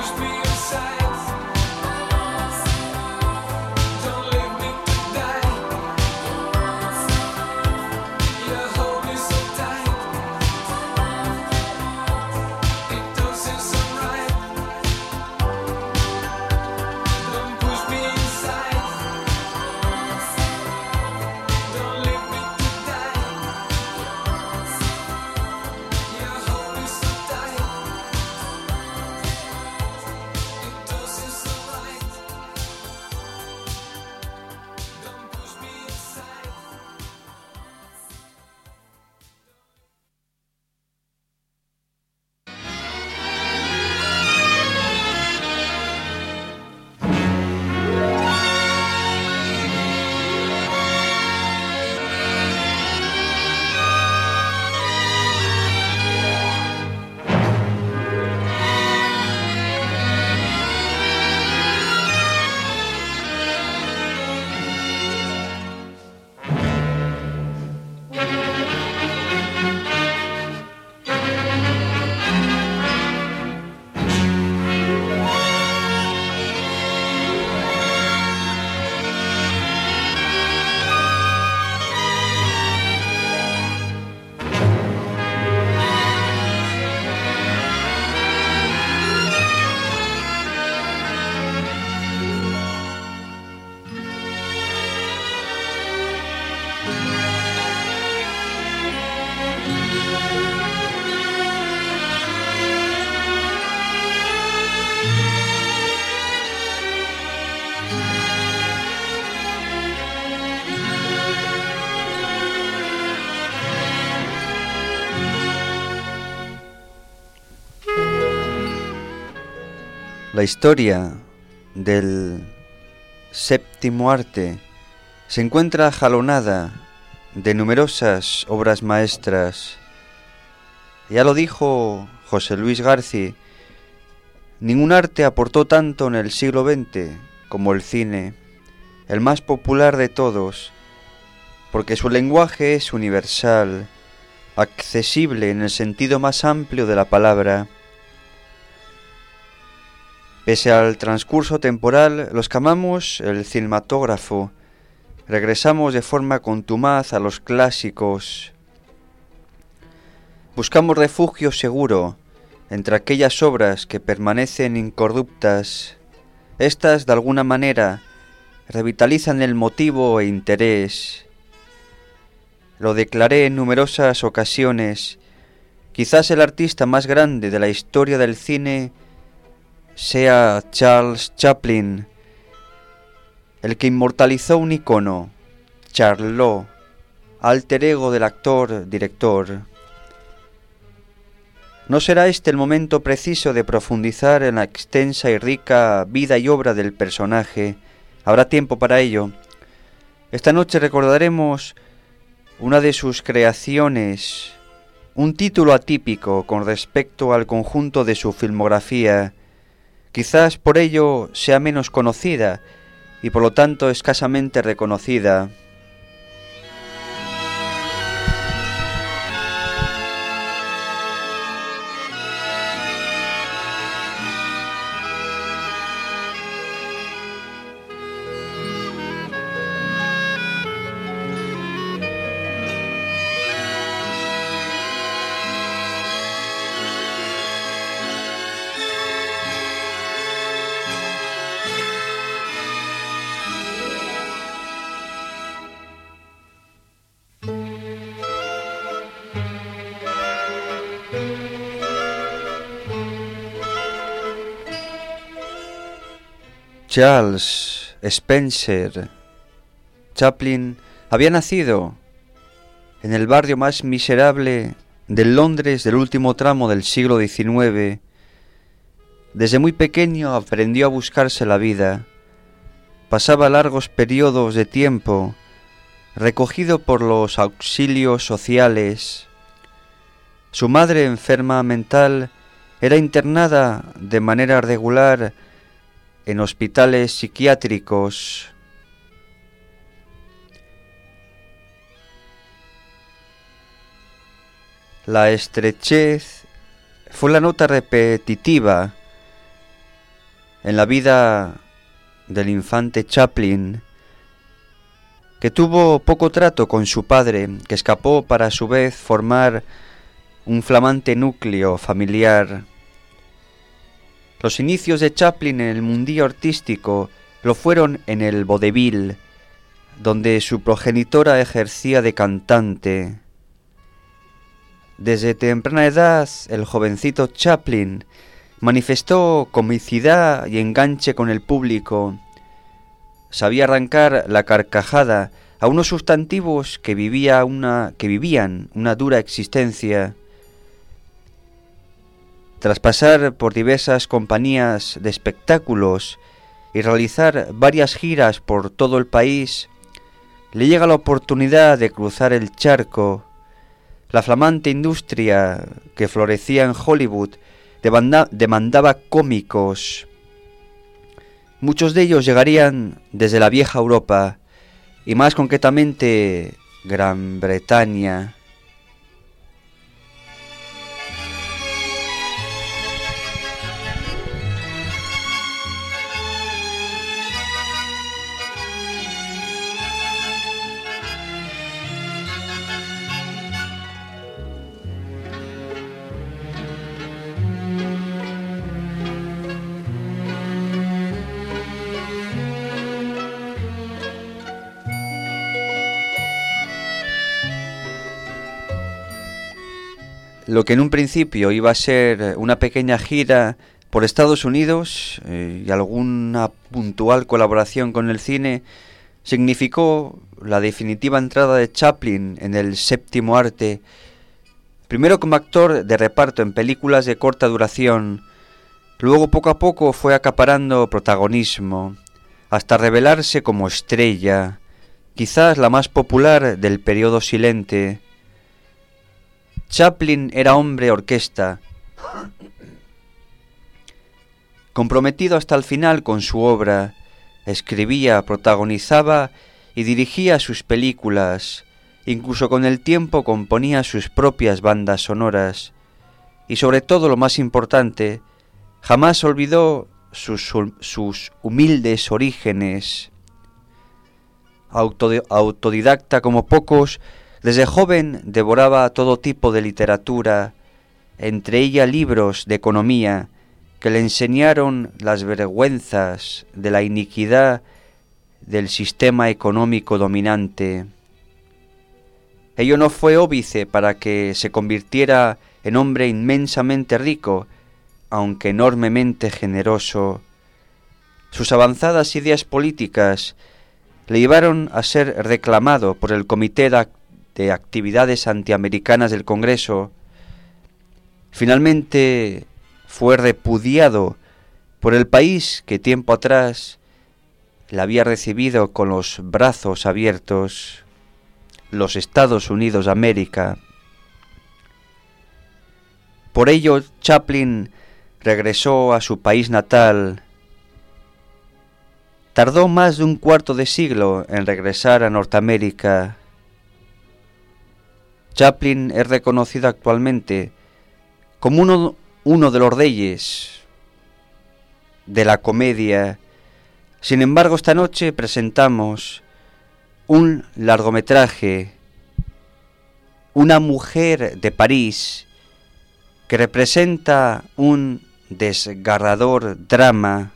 La historia del séptimo arte se encuentra jalonada de numerosas obras maestras. Ya lo dijo José Luis García, ningún arte aportó tanto en el siglo veinte como el cine, el más popular de todos, porque su lenguaje es universal, accesible en el sentido más amplio de la palabra. Pese al transcurso temporal, los que amamos el cinematógrafo regresamos de forma contumaz a los clásicos. Buscamos refugio seguro entre aquellas obras que permanecen incorruptas. Estas, de alguna manera, revitalizan el motivo e interés. Lo declaré en numerosas ocasiones. Quizás el artista más grande de la historia del cine sea Charles Chaplin, el que inmortalizó un icono, Charlot, alter ego del actor-director. ¿No será este el momento preciso de profundizar en la extensa y rica vida y obra del personaje? Habrá tiempo para ello. Esta noche recordaremos una de sus creaciones, un título atípico con respecto al conjunto de su filmografía. Quizás por ello sea menos conocida y por lo tanto escasamente reconocida. Charles Spencer Chaplin había nacido en el barrio más miserable del Londres del último tramo del siglo diecinueve. Desde muy pequeño aprendió a buscarse la vida. Pasaba largos periodos de tiempo recogido por los auxilios sociales. Su madre, enferma mental, era internada de manera regular en hospitales psiquiátricos. La estrechez fue la nota repetitiva en la vida del infante Chaplin, que tuvo poco trato con su padre, que escapó para a su vez formar un flamante núcleo familiar. Los inicios de Chaplin en el mundillo artístico lo fueron en el vodevil, donde su progenitora ejercía de cantante. Desde temprana edad, el jovencito Chaplin manifestó comicidad y enganche con el público. Sabía arrancar la carcajada a unos sustantivos que, vivía una, que vivían una dura existencia. Tras pasar por diversas compañías de espectáculos y realizar varias giras por todo el país, le llega la oportunidad de cruzar el charco. La flamante industria que florecía en Hollywood demanda, demandaba cómicos. Muchos de ellos llegarían desde la vieja Europa y más concretamente Gran Bretaña. Lo que en un principio iba a ser una pequeña gira por Estados Unidos eh, y alguna puntual colaboración con el cine, significó la definitiva entrada de Chaplin en el séptimo arte, primero como actor de reparto en películas de corta duración, luego poco a poco fue acaparando protagonismo, hasta revelarse como estrella, quizás la más popular del periodo silente. Chaplin era hombre orquesta, comprometido hasta el final con su obra, escribía, protagonizaba y dirigía sus películas, incluso con el tiempo componía sus propias bandas sonoras, y sobre todo lo más importante, jamás olvidó sus, sus humildes orígenes. Autodidacta como pocos, desde joven devoraba todo tipo de literatura, entre ella libros de economía que le enseñaron las vergüenzas de la iniquidad del sistema económico dominante. Ello no fue óbice para que se convirtiera en hombre inmensamente rico, aunque enormemente generoso. Sus avanzadas ideas políticas le llevaron a ser reclamado por el Comité de de Actividades Antiamericanas del Congreso. Finalmente fue repudiado por el país que tiempo atrás la había recibido con los brazos abiertos, los Estados Unidos de América. Por ello, Chaplin regresó a su país natal. Tardó más de un cuarto de siglo en regresar a Norteamérica. Chaplin es reconocido actualmente como uno, uno de los reyes de la comedia. Sin embargo, esta noche presentamos un largometraje, Una mujer de París, que representa un desgarrador drama.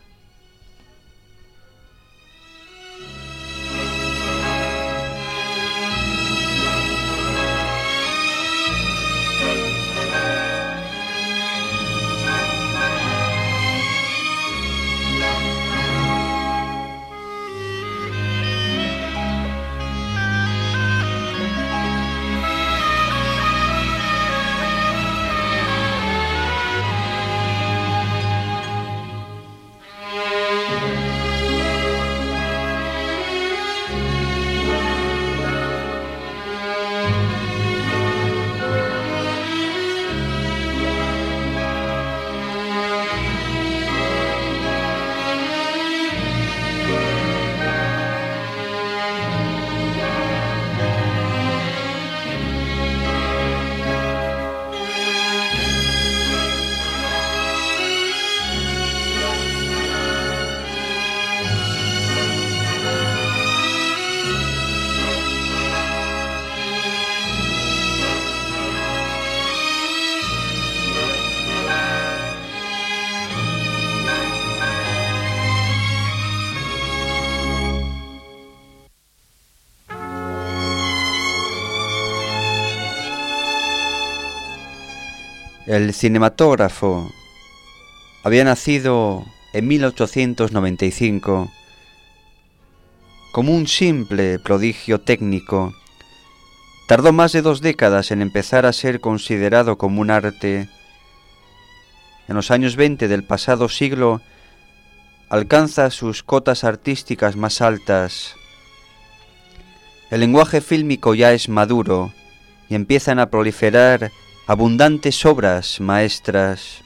El cinematógrafo había nacido en mil ochocientos noventa y cinco como un simple prodigio técnico. Tardó más de dos décadas en empezar a ser considerado como un arte. En los años veinte del pasado siglo alcanza sus cotas artísticas más altas. El lenguaje fílmico ya es maduro y empiezan a proliferar abundantes obras maestras.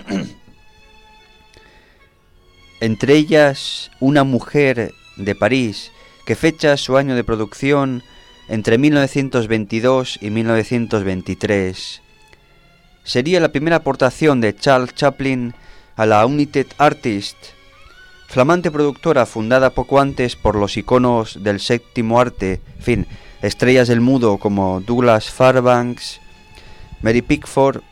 Entre ellas, Una mujer de París, que fecha su año de producción entre mil novecientos veintidós y mil novecientos veintitrés. Sería la primera aportación de Charles Chaplin a la United Artists, flamante productora fundada poco antes por los iconos del séptimo arte, en fin, estrellas del mudo como Douglas Fairbanks, Mary Pickford,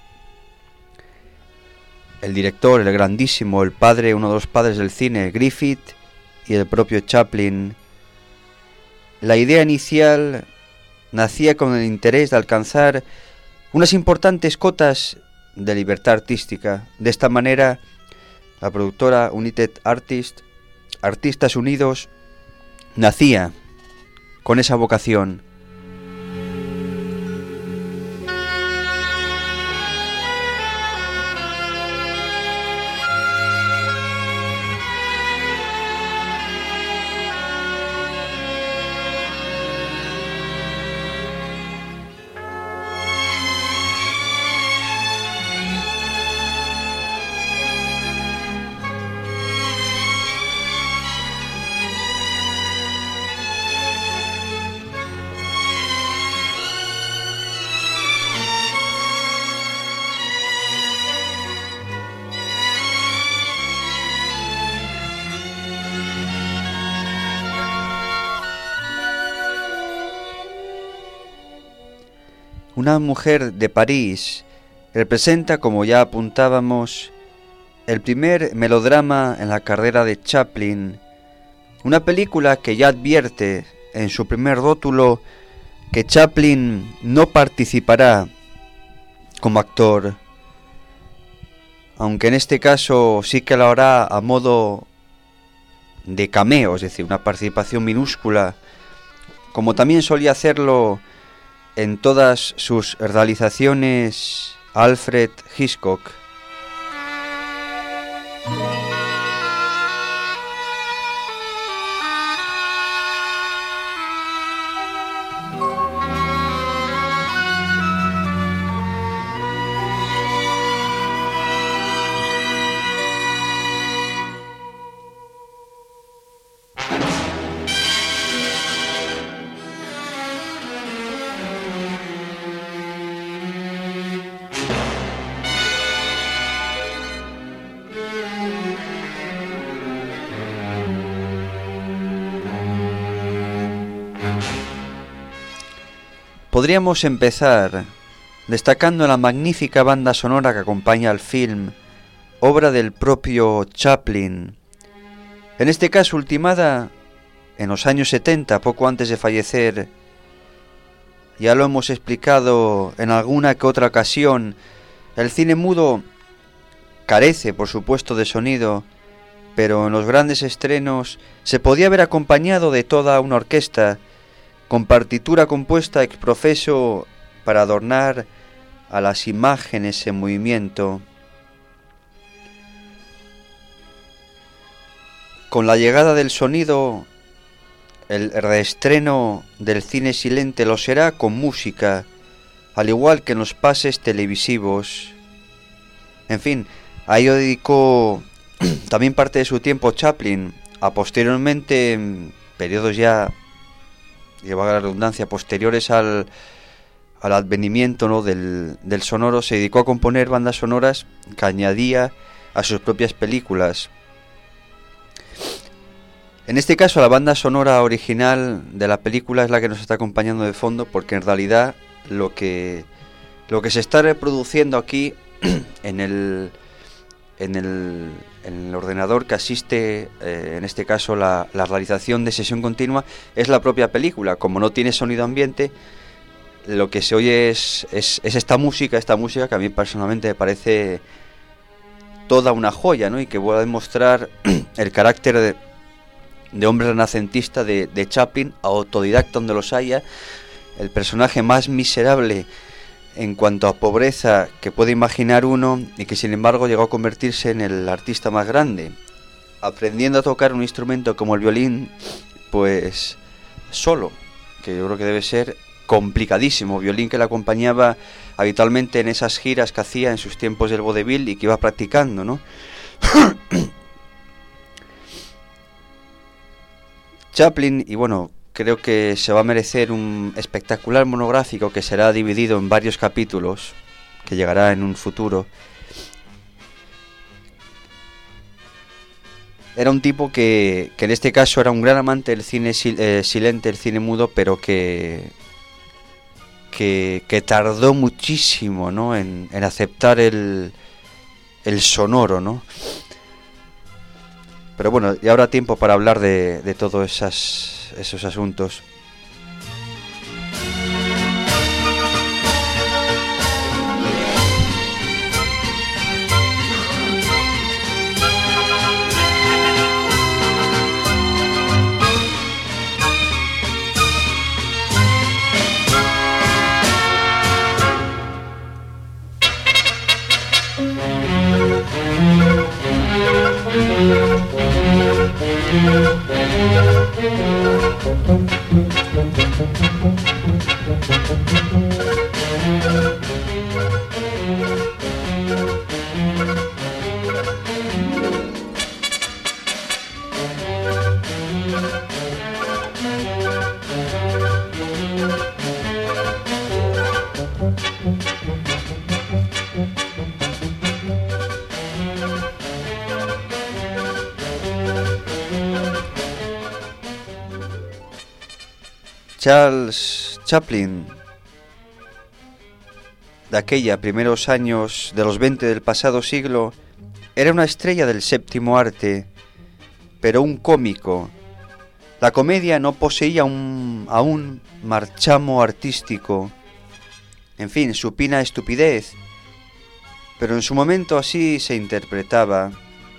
el director, el grandísimo, el padre, uno de los padres del cine, Griffith, y el propio Chaplin. La idea inicial nacía con el interés de alcanzar unas importantes cotas de libertad artística. De esta manera, la productora United Artists, Artistas Unidos, nacía con esa vocación. Una mujer de París representa, como ya apuntábamos, el primer melodrama en la carrera de Chaplin, una película que ya advierte en su primer rótulo que Chaplin no participará como actor, aunque en este caso sí que lo hará a modo de cameo, es decir, una participación minúscula, como también solía hacerlo en todas sus realizaciones Alfred Hitchcock. Podríamos empezar destacando la magnífica banda sonora que acompaña al film, obra del propio Chaplin, en este caso ultimada en los años setenta, poco antes de fallecer. Ya lo hemos explicado en alguna que otra ocasión, el cine mudo carece, por supuesto, de sonido, pero en los grandes estrenos se podía haber acompañado de toda una orquesta, con partitura compuesta ex profeso para adornar a las imágenes en movimiento. Con la llegada del sonido, el reestreno del cine silente lo será con música, al igual que en los pases televisivos. En fin, a ello dedicó también parte de su tiempo Chaplin. A posteriormente, en periodos ya, lleva la redundancia, posteriores al, al advenimiento, ¿no?, del, del sonoro, se dedicó a componer bandas sonoras que añadía a sus propias películas. En este caso, la banda sonora original de la película es la que nos está acompañando de fondo, porque en realidad lo que, lo que se está reproduciendo aquí en el, en el, en el ordenador que asiste, eh, en este caso la, la realización de sesión continua, es la propia película. Como no tiene sonido ambiente, lo que se oye es, es, es esta música, esta música que a mí personalmente me parece toda una joya, ¿no? Y que vuelve a demostrar el carácter de, de hombre renacentista de, de Chaplin, autodidacta donde los haya, el personaje más miserable en cuanto a pobreza que puede imaginar uno, y que sin embargo llegó a convertirse en el artista más grande, aprendiendo a tocar un instrumento como el violín, pues solo, que yo creo que debe ser complicadísimo, violín que le acompañaba habitualmente en esas giras que hacía en sus tiempos del vodevil y que iba practicando, ¿no? Chaplin, y bueno, creo que se va a merecer un espectacular monográfico que será dividido en varios capítulos, que llegará en un futuro. Era un tipo que, que en este caso era un gran amante del cine sil, eh, silente, el cine mudo, pero que, que, que tardó muchísimo, ¿no? en, en aceptar el, el sonoro, ¿no? Pero bueno, ya habrá tiempo para hablar de, de todos esas, esos asuntos. Charles Chaplin, de aquella primeros años de los veinte del pasado siglo, era una estrella del séptimo arte, pero un cómico. La comedia no poseía un, a un marchamo artístico, en fin, supina estupidez, pero en su momento así se interpretaba,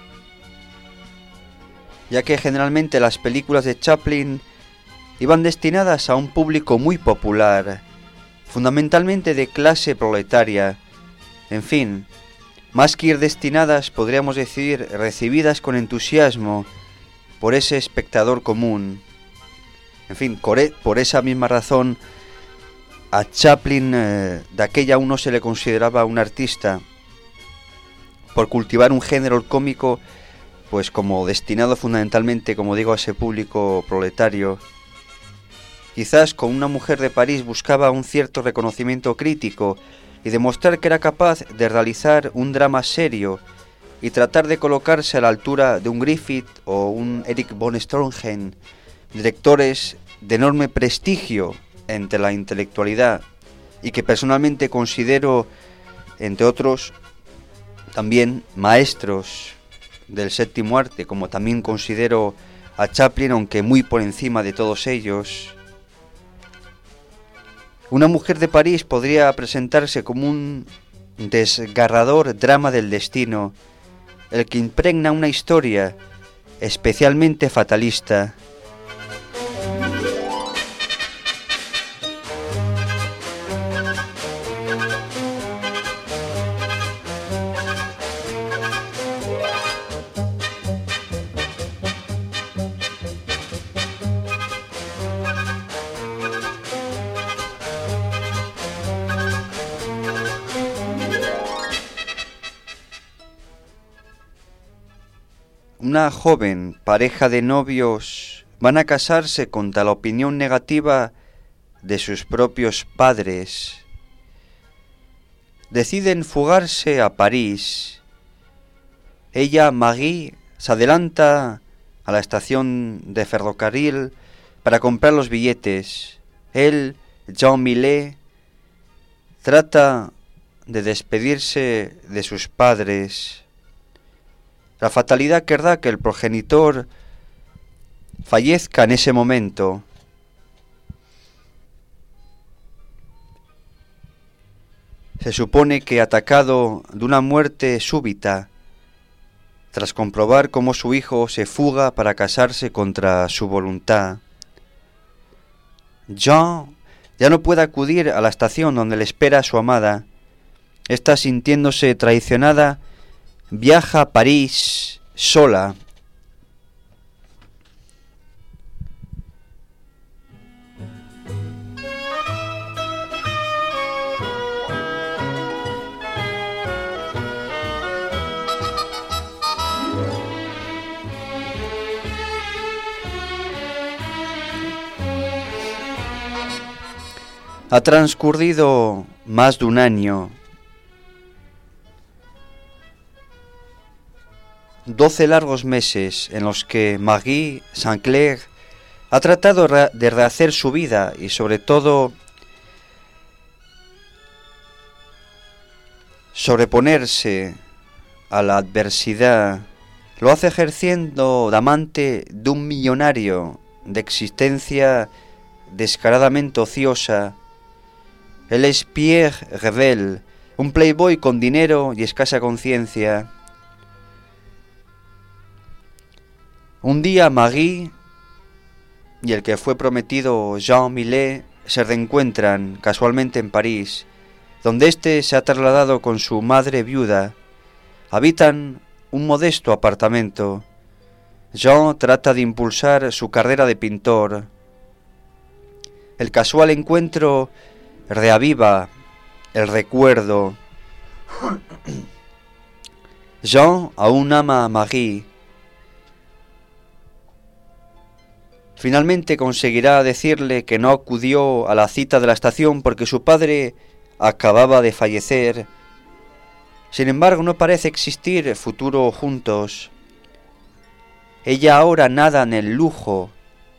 ya que generalmente las películas de Chaplin iban destinadas a un público muy popular, fundamentalmente de clase proletaria, en fin, más que ir destinadas, podríamos decir, recibidas con entusiasmo por ese espectador común. En fin, por esa misma razón, a Chaplin eh, de aquella aún no se le consideraba un artista, por cultivar un género cómico, pues como destinado fundamentalmente, como digo, a ese público proletario. Quizás con Una mujer de París buscaba un cierto reconocimiento crítico y demostrar que era capaz de realizar un drama serio y tratar de colocarse a la altura de un Griffith o un Eric von Stroheim, directores de enorme prestigio entre la intelectualidad y que personalmente considero, entre otros, también maestros del séptimo arte, como también considero a Chaplin, aunque muy por encima de todos ellos. Una mujer de París podría presentarse como un desgarrador drama del destino, el que impregna una historia especialmente fatalista. Una joven pareja de novios van a casarse contra la opinión negativa de sus propios padres. Deciden fugarse a París. Ella, Marie, se adelanta a la estación de ferrocarril para comprar los billetes. Él, Jean Millet, trata de despedirse de sus padres. La fatalidad querrá que el progenitor fallezca en ese momento. Se supone que atacado de una muerte súbita, tras comprobar cómo su hijo se fuga para casarse contra su voluntad, Jean ya no puede acudir a la estación donde le espera a su amada. Esta, sintiéndose traicionada, viaja a París sola. Ha transcurrido más de un año. Doce largos meses en los que Marie Sinclair ha tratado de rehacer su vida y sobre todo sobreponerse a la adversidad. Lo hace ejerciendo de amante de un millonario de existencia descaradamente ociosa. Él es Pierre Revel, un playboy con dinero y escasa conciencia. Un día Marie y el que fue prometido Jean Millet se reencuentran casualmente en París, donde éste se ha trasladado con su madre viuda. Habitan un modesto apartamento. Jean trata de impulsar su carrera de pintor. El casual encuentro reaviva el recuerdo. Jean aún ama a Marie. Finalmente conseguirá decirle que no acudió a la cita de la estación porque su padre acababa de fallecer. Sin embargo, no parece existir futuro juntos. Ella ahora nada en el lujo.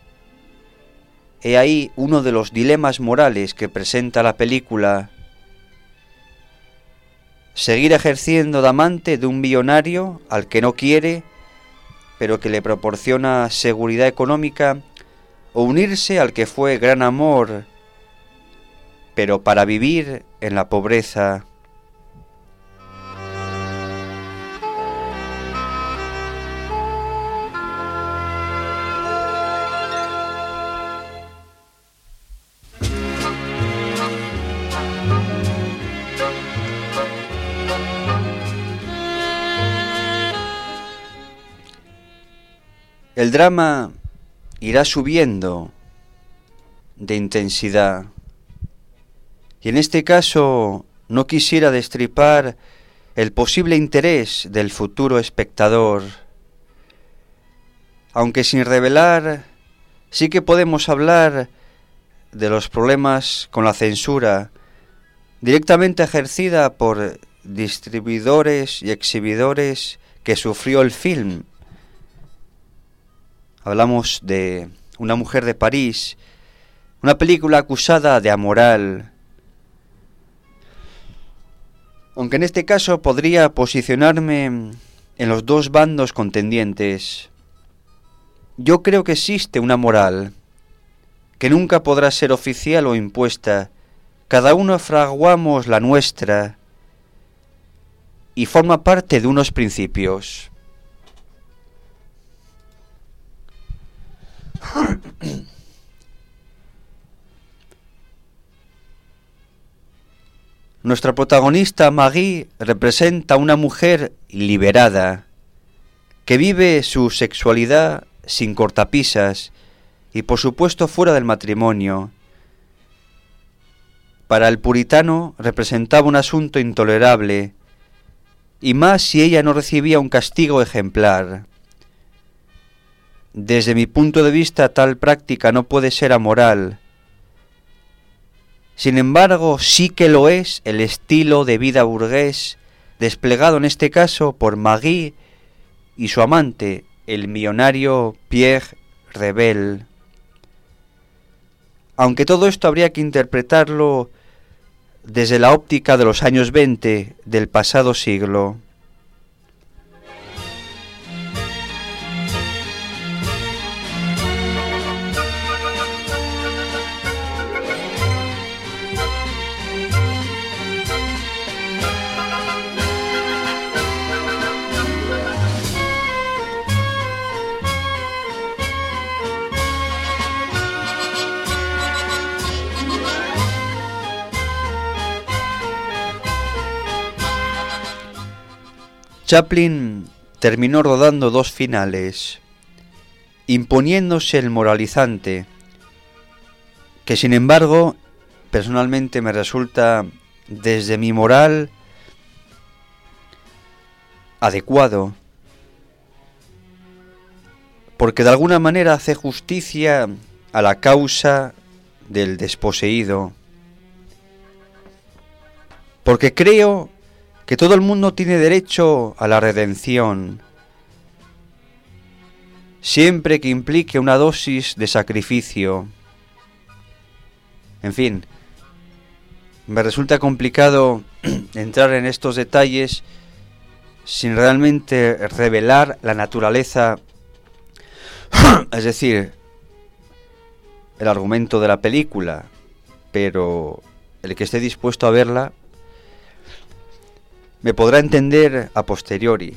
He ahí uno de los dilemas morales que presenta la película. Seguir ejerciendo de amante de un millonario al que no quiere, pero que le proporciona seguridad económica, o unirse al que fue gran amor, pero para vivir en la pobreza. El drama irá subiendo de intensidad. Y en este caso no quisiera destripar el posible interés del futuro espectador. Aunque sin revelar, sí que podemos hablar de los problemas con la censura directamente ejercida por distribuidores y exhibidores que sufrió el film. Hablamos de Una mujer de París, una película acusada de amoral. Aunque en este caso podría posicionarme en los dos bandos contendientes. Yo creo que existe una moral que nunca podrá ser oficial o impuesta. Cada uno fraguamos la nuestra y forma parte de unos principios. Nuestra protagonista Marie representa una mujer liberada que vive su sexualidad sin cortapisas y por supuesto fuera del matrimonio. Para el puritano representaba un asunto intolerable, y más si ella no recibía un castigo ejemplar. Desde mi punto de vista, tal práctica no puede ser amoral. Sin embargo, sí que lo es el estilo de vida burgués desplegado en este caso por Marie y su amante, el millonario Pierre Revel. Aunque todo esto habría que interpretarlo desde la óptica de los años veinte del pasado siglo. Chaplin terminó rodando dos finales, imponiéndose el moralizante, que sin embargo personalmente me resulta, desde mi moral, adecuado, porque de alguna manera hace justicia a la causa del desposeído, porque creo que todo el mundo tiene derecho a la redención, siempre que implique una dosis de sacrificio. En fin, me resulta complicado entrar en estos detalles sin realmente revelar la naturaleza, es decir, el argumento de la película, pero el que esté dispuesto a verla me podrá entender a posteriori.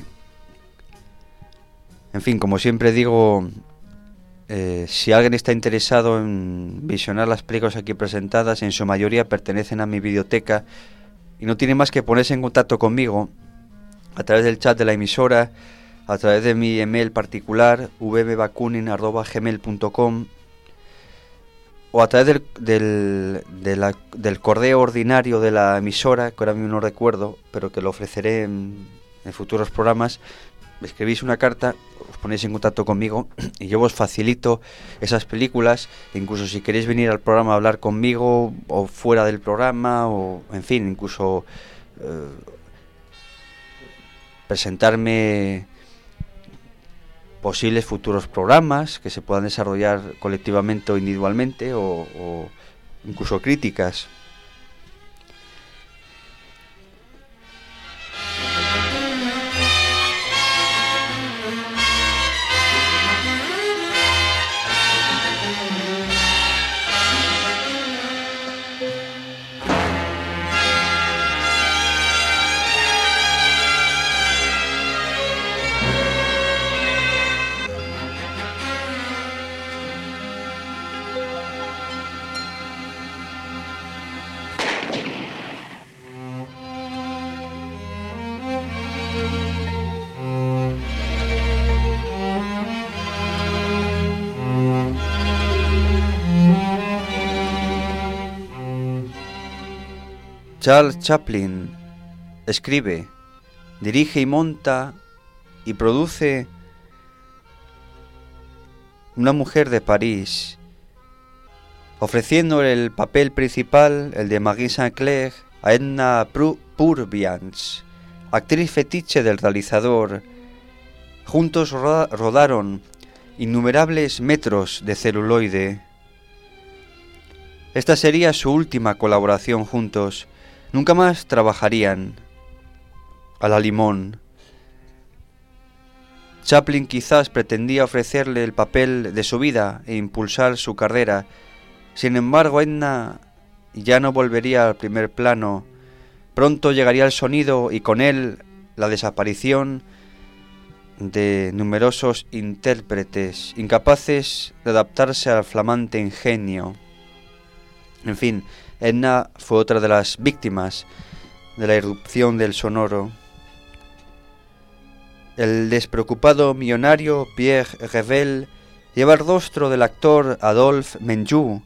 En fin, como siempre digo, eh, si alguien está interesado en visionar las películas aquí presentadas, en su mayoría pertenecen a mi biblioteca y no tiene más que ponerse en contacto conmigo a través del chat de la emisora, a través de mi email particular w b bakunin arroba gmail punto com o a través del, del, de la, del correo ordinario de la emisora, que ahora mismo no recuerdo, pero que lo ofreceré en, en futuros programas. Me escribís una carta, os ponéis en contacto conmigo y yo os facilito esas películas. Incluso si queréis venir al programa a hablar conmigo, o fuera del programa, o en fin, incluso eh, presentarme posibles futuros programas que se puedan desarrollar colectivamente o individualmente, o, o incluso críticas. Charles Chaplin escribe, dirige y monta y produce Una mujer de París, ofreciendo el papel principal, el de Marie Saint-Clair, a Edna Purviance, actriz fetiche del realizador. Juntos roda- rodaron innumerables metros de celuloide. Esta sería su última colaboración juntos. Nunca más trabajarían a la limón. Chaplin quizás pretendía ofrecerle el papel de su vida e impulsar su carrera. Sin embargo, Edna ya no volvería al primer plano. Pronto llegaría el sonido y con él la desaparición de numerosos intérpretes incapaces de adaptarse al flamante ingenio. En fin, Edna fue otra de las víctimas de la irrupción del sonoro. El despreocupado millonario Pierre Revel lleva el rostro del actor Adolphe Menjou,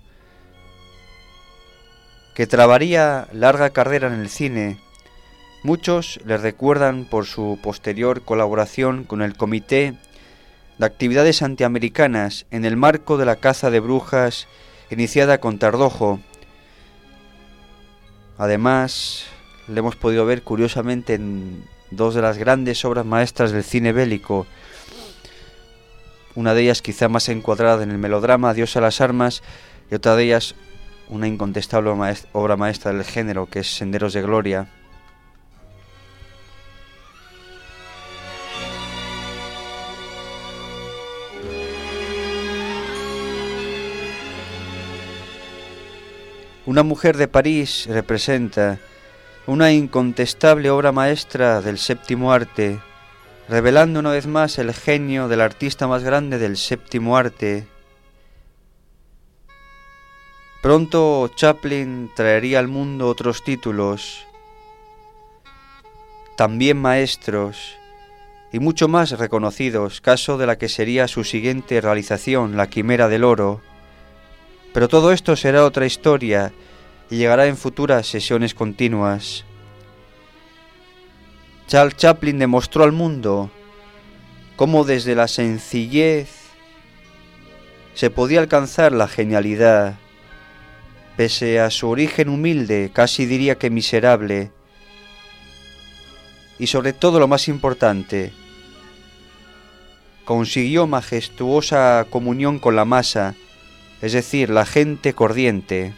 que trabaría larga carrera en el cine. Muchos le recuerdan por su posterior colaboración con el Comité de Actividades Antiamericanas en el marco de la caza de brujas iniciada con Tardojo. Además, le hemos podido ver curiosamente en dos de las grandes obras maestras del cine bélico, una de ellas quizá más encuadrada en el melodrama Adiós a las armas, y otra de ellas una incontestable maest- obra maestra del género, que es Senderos de Gloria. Una mujer de París representa una incontestable obra maestra del séptimo arte, revelando una vez más el genio del artista más grande del séptimo arte. Pronto Chaplin traería al mundo otros títulos, también maestros, y mucho más reconocidos, caso de la que sería su siguiente realización, La Quimera del Oro. Pero todo esto será otra historia y llegará en futuras sesiones continuas. Charles Chaplin demostró al mundo cómo desde la sencillez se podía alcanzar la genialidad. Pese a su origen humilde, casi diría que miserable, y sobre todo lo más importante, consiguió majestuosa comunión con la masa, es decir, la gente corriente.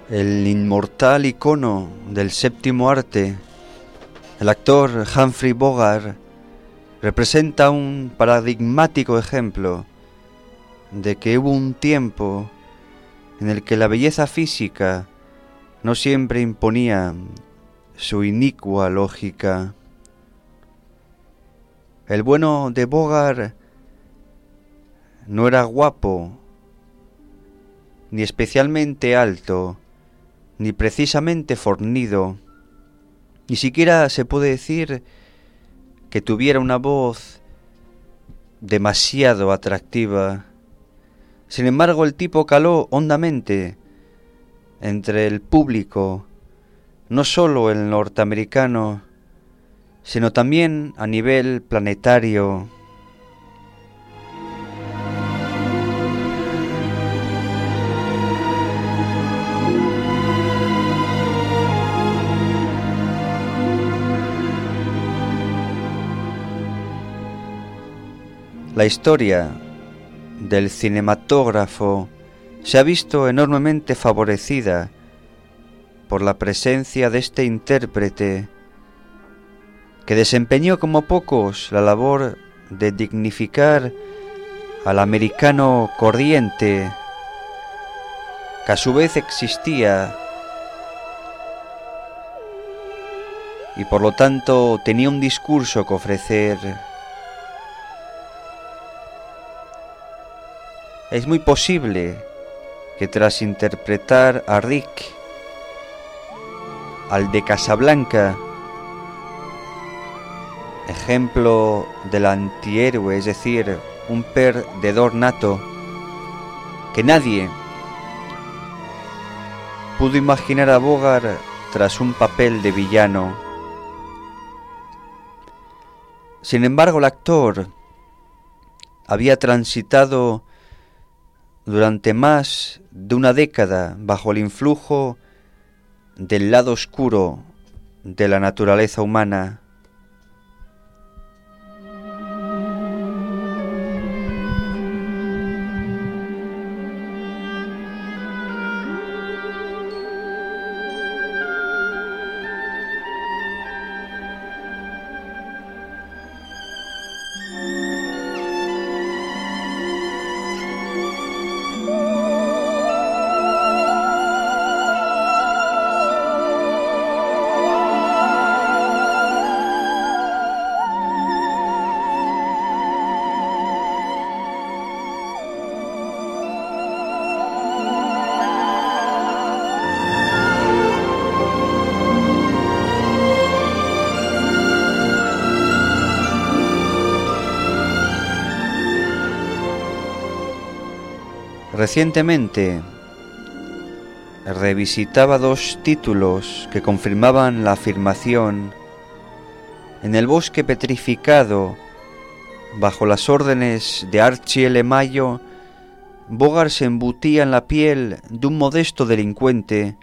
El inmortal icono del séptimo arte, el actor Humphrey Bogart, representa un paradigmático ejemplo de que hubo un tiempo en el que la belleza física no siempre imponía su inicua lógica. El bueno de Bogart no era guapo, ni especialmente alto, ni precisamente fornido, ni siquiera se puede decir que tuviera una voz demasiado atractiva. Sin embargo, el tipo caló hondamente entre el público, no solo el norteamericano, sino también a nivel planetario. La historia del cinematógrafo se ha visto enormemente favorecida por la presencia de este intérprete que desempeñó como pocos la labor de dignificar al americano corriente, que a su vez existía y por lo tanto tenía un discurso que ofrecer. Es muy posible que tras interpretar a Rick, al de Casablanca, ejemplo del antihéroe, es decir, un perdedor nato, que nadie pudo imaginar a Bogart tras un papel de villano. Sin embargo, el actor había transitado durante más de una década bajo el influjo del lado oscuro de la naturaleza humana. Recientemente revisitaba dos títulos que confirmaban la afirmación. En el bosque petrificado, bajo las órdenes de Archie L. Mayo, Bogart se embutía en la piel de un modesto delincuente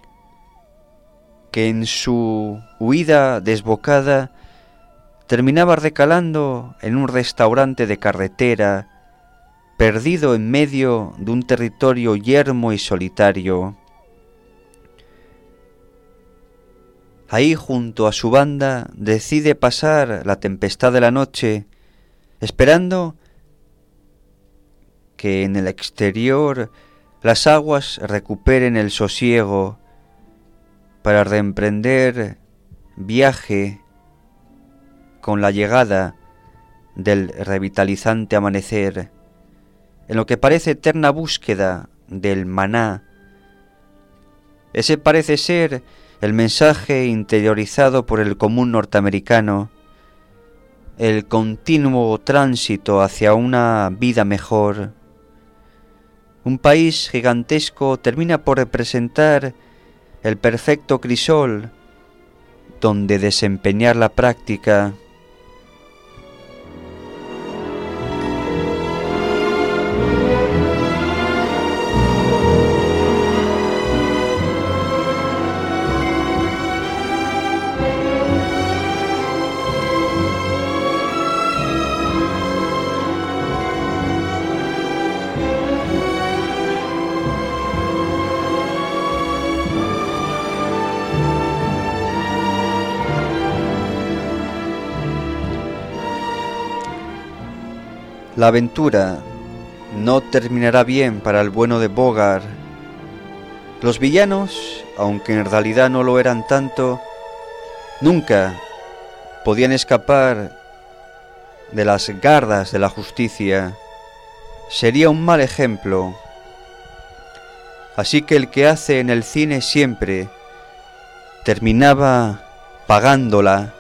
que en su huida desbocada terminaba recalando en un restaurante de carretera, perdido en medio de un territorio yermo y solitario. Ahí, junto a su banda, decide pasar la tempestad de la noche, esperando que en el exterior las aguas recuperen el sosiego para reemprender viaje con la llegada del revitalizante amanecer, en lo que parece eterna búsqueda del maná. Ese parece ser el mensaje interiorizado por el común norteamericano, el continuo tránsito hacia una vida mejor. Un país gigantesco termina por representar el perfecto crisol donde desempeñar la práctica. La aventura no terminará bien para el bueno de Bogart. Los villanos, aunque en realidad no lo eran tanto, nunca podían escapar de las garras de la justicia. Sería un mal ejemplo. Así que el que hace en el cine siempre terminaba pagándola.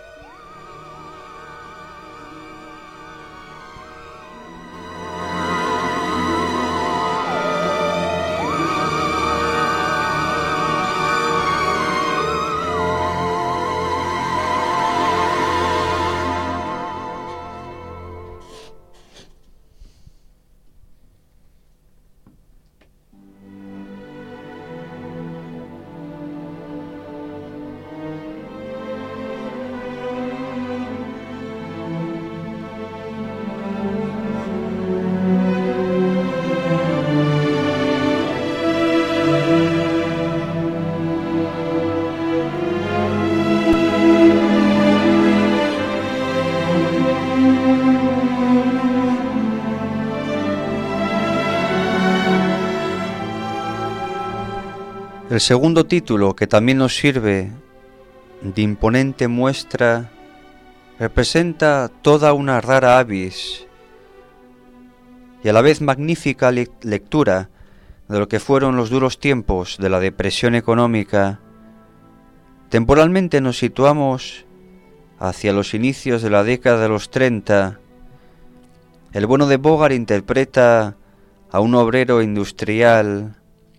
El segundo título, que también nos sirve de imponente muestra, representa toda una rara avis y a la vez magnífica le- lectura de lo que fueron los duros tiempos de la depresión económica. Temporalmente nos situamos hacia los inicios de la década de los treinta. El bueno de Bogart interpreta a un obrero industrial.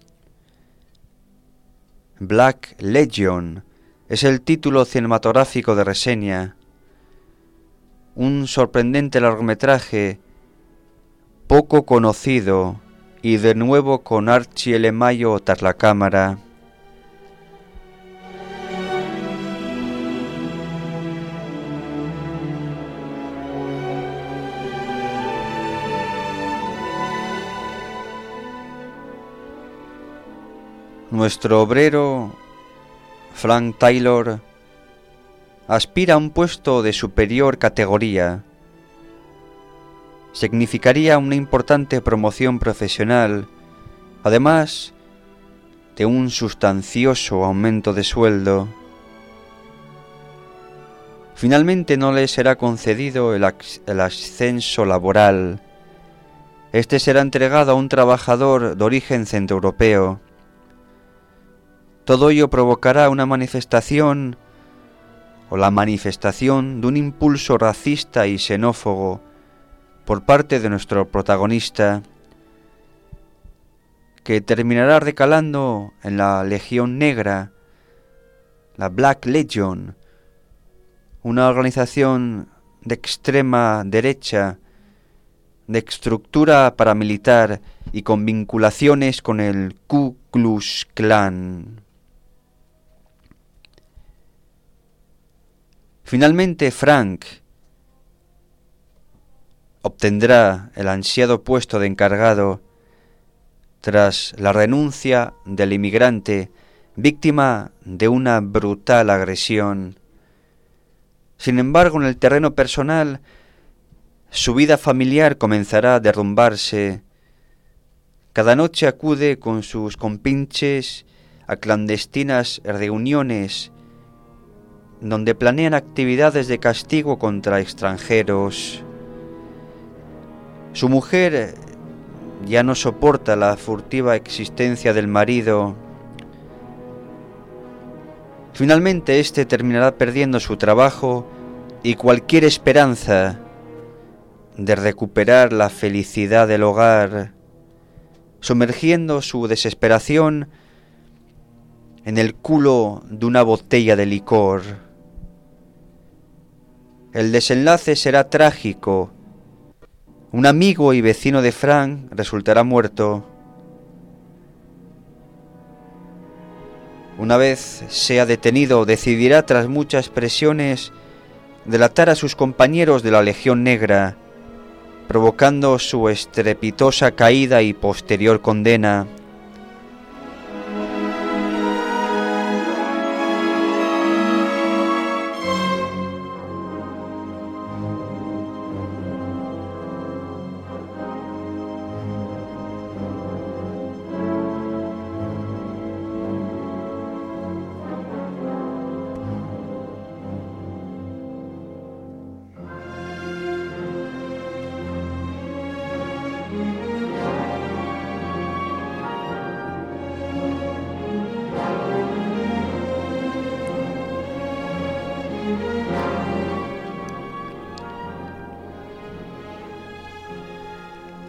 Black Legion es el título cinematográfico de reseña. Un sorprendente largometraje poco conocido y de nuevo con Archie L. Mayo tras la cámara. Nuestro obrero, Frank Taylor, aspira a un puesto de superior categoría. Significaría una importante promoción profesional, además de un sustancioso aumento de sueldo. Finalmente no le será concedido el, el ascenso laboral. Este será entregado a un trabajador de origen centroeuropeo. Todo ello provocará una manifestación o la manifestación de un impulso racista y xenófobo por parte de nuestro protagonista, que terminará recalando en la Legión Negra, la Black Legion, una organización de extrema derecha, de estructura paramilitar y con vinculaciones con el Ku Klux Klan. Finalmente, Frank obtendrá el ansiado puesto de encargado tras la renuncia del inmigrante víctima de una brutal agresión. Sin embargo, en el terreno personal, su vida familiar comenzará a derrumbarse. Cada noche acude con sus compinches a clandestinas reuniones donde planean actividades de castigo contra extranjeros. Su mujer ya no soporta la furtiva existencia del marido. Finalmente, éste terminará perdiendo su trabajo y cualquier esperanza de recuperar la felicidad del hogar, sumergiendo su desesperación en el culo de una botella de licor. El desenlace será trágico. Un amigo y vecino de Frank resultará muerto. Una vez sea detenido, decidirá, tras muchas presiones, delatar a sus compañeros de la Legión Negra, provocando su estrepitosa caída y posterior condena.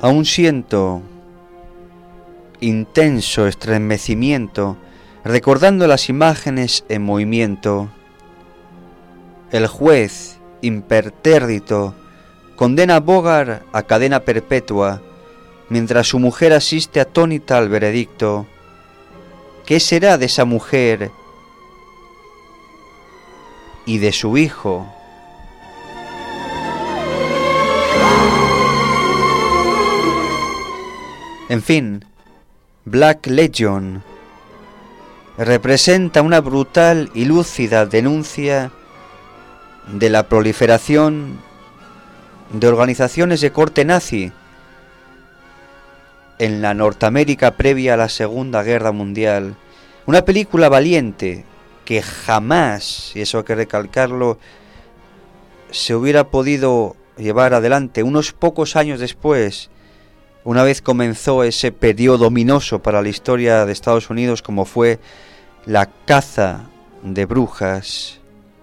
Aún siento intenso estremecimiento recordando las imágenes en movimiento. El juez, impertérrito, condena a Bogart a cadena perpetua, mientras su mujer asiste atónita al veredicto. ¿Qué será de esa mujer y de su hijo? En fin, Black Legion representa una brutal y lúcida denuncia de la proliferación de organizaciones de corte nazi en la Norteamérica previa a la Segunda Guerra Mundial. Una película valiente que jamás, y eso hay que recalcarlo, se hubiera podido llevar adelante unos pocos años después, una vez comenzó ese periodo ominoso para la historia de Estados Unidos como fue la caza de brujas.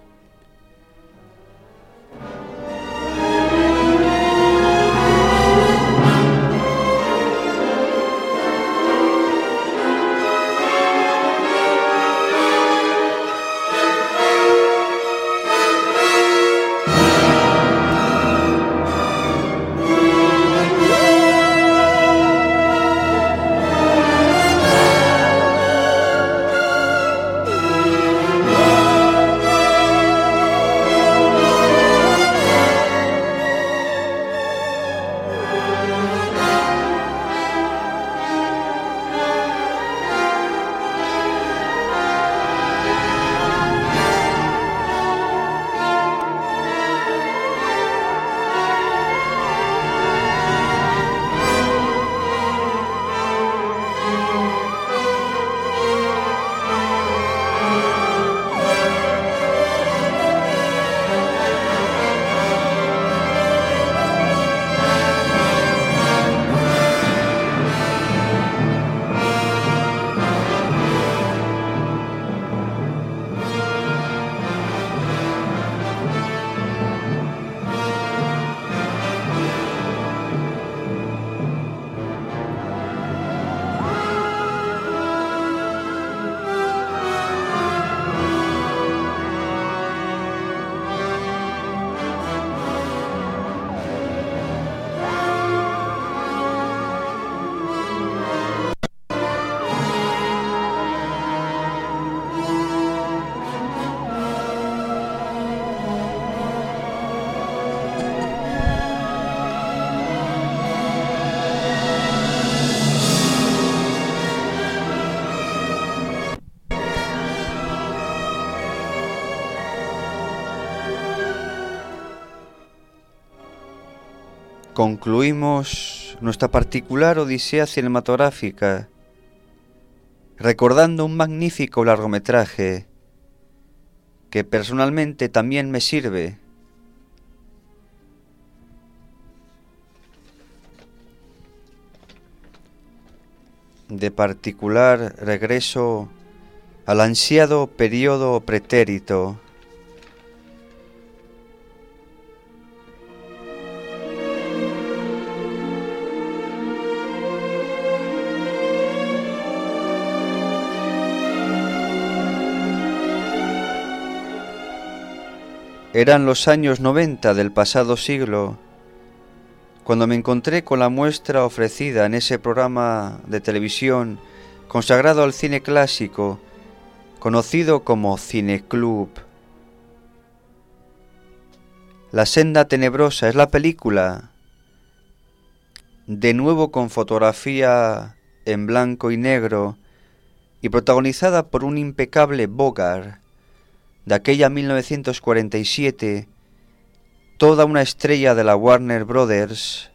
Concluimos nuestra particular odisea cinematográfica recordando un magnífico largometraje que personalmente también me sirve de particular regreso al ansiado periodo pretérito. Eran los años noventa del pasado siglo, cuando me encontré con la muestra ofrecida en ese programa de televisión consagrado al cine clásico, conocido como Cineclub. La senda tenebrosa es la película, de nuevo con fotografía en blanco y negro y protagonizada por un impecable Bogart, de aquella mil novecientos cuarenta y siete, toda una estrella de la Warner Brothers.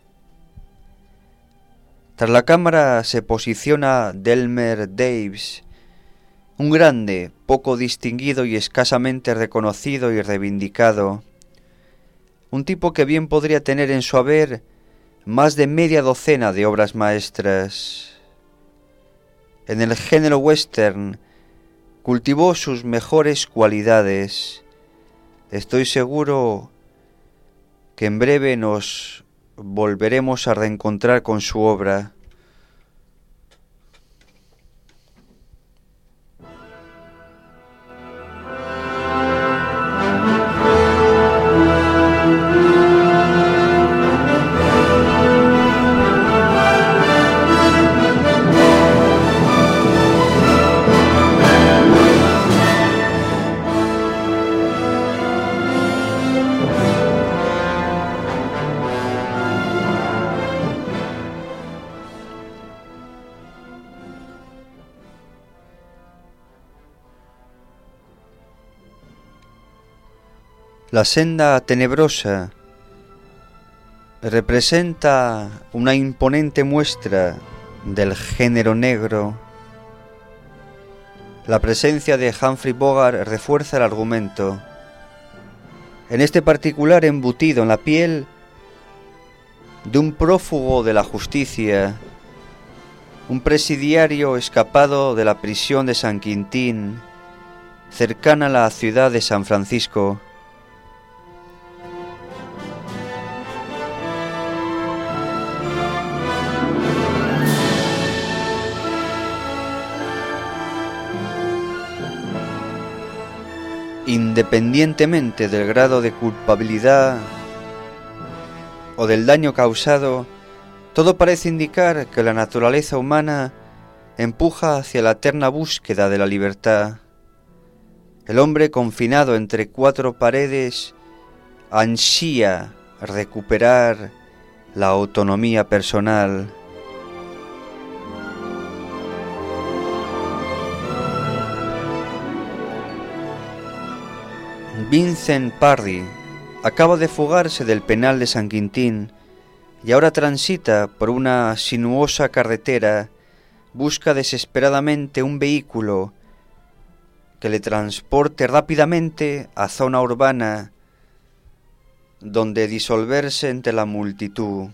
Tras la cámara se posiciona Delmer Daves, un grande, poco distinguido y escasamente reconocido y reivindicado, un tipo que bien podría tener en su haber más de media docena de obras maestras. En el género western cultivó sus mejores cualidades. Estoy seguro que en breve nos volveremos a reencontrar con su obra. La senda tenebrosa representa una imponente muestra del género negro. La presencia de Humphrey Bogart refuerza el argumento. En este particular embutido en la piel de un prófugo de la justicia, un presidiario escapado de la prisión de San Quintín, cercana a la ciudad de San Francisco. Independientemente del grado de culpabilidad o del daño causado, todo parece indicar que la naturaleza humana empuja hacia la eterna búsqueda de la libertad. El hombre confinado entre cuatro paredes ansía recuperar la autonomía personal. Vincent Parry acaba de fugarse del penal de San Quintín y ahora transita por una sinuosa carretera, busca desesperadamente un vehículo que le transporte rápidamente a zona urbana donde disolverse entre la multitud.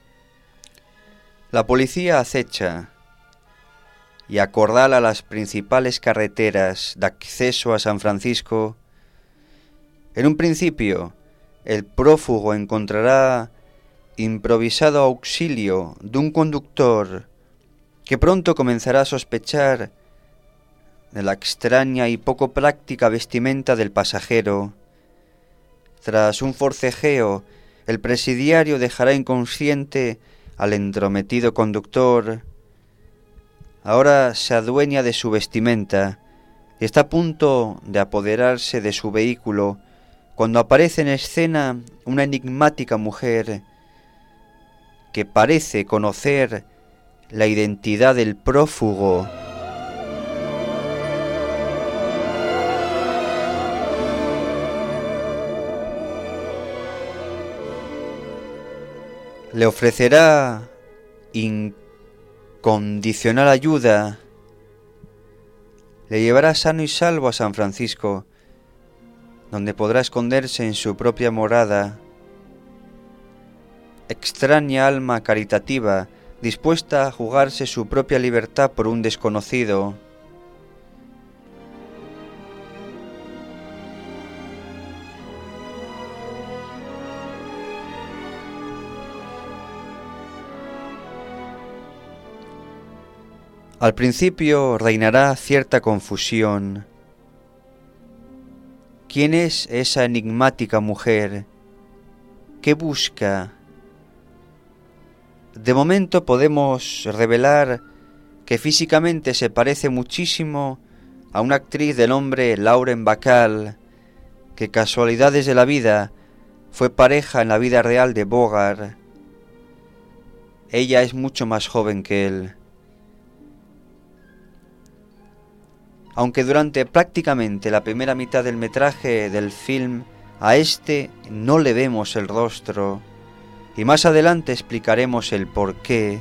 La policía acecha y acorrala las principales carreteras de acceso a San Francisco. En un principio, el prófugo encontrará improvisado auxilio de un conductor que pronto comenzará a sospechar de la extraña y poco práctica vestimenta del pasajero. Tras un forcejeo, el presidiario dejará inconsciente al entrometido conductor. Ahora se adueña de su vestimenta y está a punto de apoderarse de su vehículo cuando aparece en escena una enigmática mujer que parece conocer la identidad del prófugo. Le ofrecerá incondicional ayuda, le llevará sano y salvo a San Francisco, donde podrá esconderse en su propia morada. Extraña alma caritativa, dispuesta a jugarse su propia libertad por un desconocido. Al principio reinará cierta confusión. ¿Quién es esa enigmática mujer? ¿Qué busca? De momento podemos revelar que físicamente se parece muchísimo a una actriz de nombre Lauren Bacall, que casualidades de la vida fue pareja en la vida real de Bogart. Ella es mucho más joven que él. Aunque durante prácticamente la primera mitad del metraje del film a este no le vemos el rostro, y más adelante explicaremos el porqué.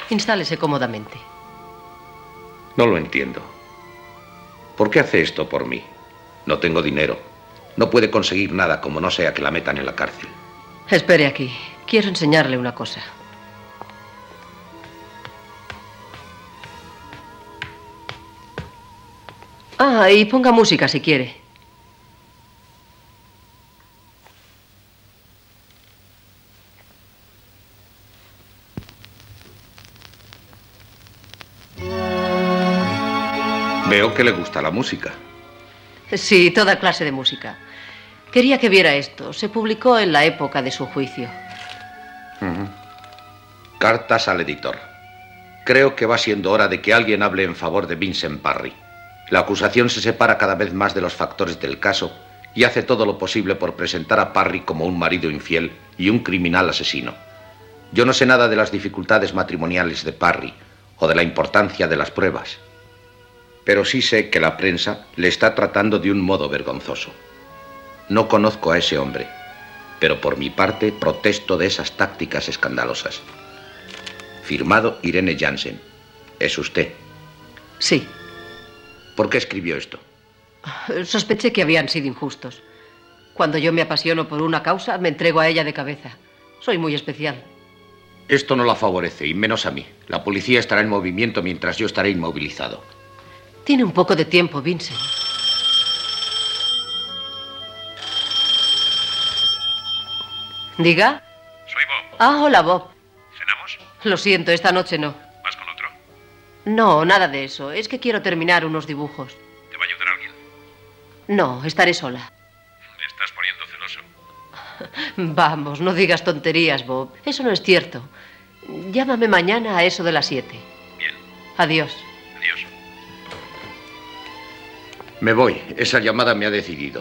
Instálese cómodamente. No lo entiendo. ¿Por qué hace esto por mí? No tengo dinero. No puede conseguir nada como no sea que la metan en la cárcel. Espere aquí. Quiero enseñarle una cosa. Ah, y ponga música si quiere. Veo que le gusta la música. Sí, toda clase de música. Quería que viera esto. Se publicó en la época de su juicio. Uh-huh. Cartas al editor. Creo que va siendo hora de que alguien hable en favor de Vincent Parry. La acusación se separa cada vez más de los factores del caso y hace todo lo posible por presentar a Parry como un marido infiel y un criminal asesino. Yo no sé nada de las dificultades matrimoniales de Parry o de la importancia de las pruebas, pero sí sé que la prensa le está tratando de un modo vergonzoso. No conozco a ese hombre, pero por mi parte protesto de esas tácticas escandalosas. Firmado Irene Jansen. ¿Es usted? Sí. ¿Por qué escribió esto? Sospeché que habían sido injustos. Cuando yo me apasiono por una causa, me entrego a ella de cabeza. Soy muy especial. Esto no la favorece, y menos a mí. La policía estará en movimiento mientras yo estaré inmovilizado. Tiene un poco de tiempo, Vincent. ¿Diga? Soy Bob. Ah, hola, Bob. ¿Cenamos? Lo siento, esta noche no. ¿Vas con otro? No, nada de eso. Es que quiero terminar unos dibujos. ¿Te va a ayudar alguien? No, estaré sola. Me estás poniendo celoso. Vamos, no digas tonterías, Bob. Eso no es cierto. Llámame mañana a eso de las siete. Bien. Adiós. Adiós. Me voy. Esa llamada me ha decidido.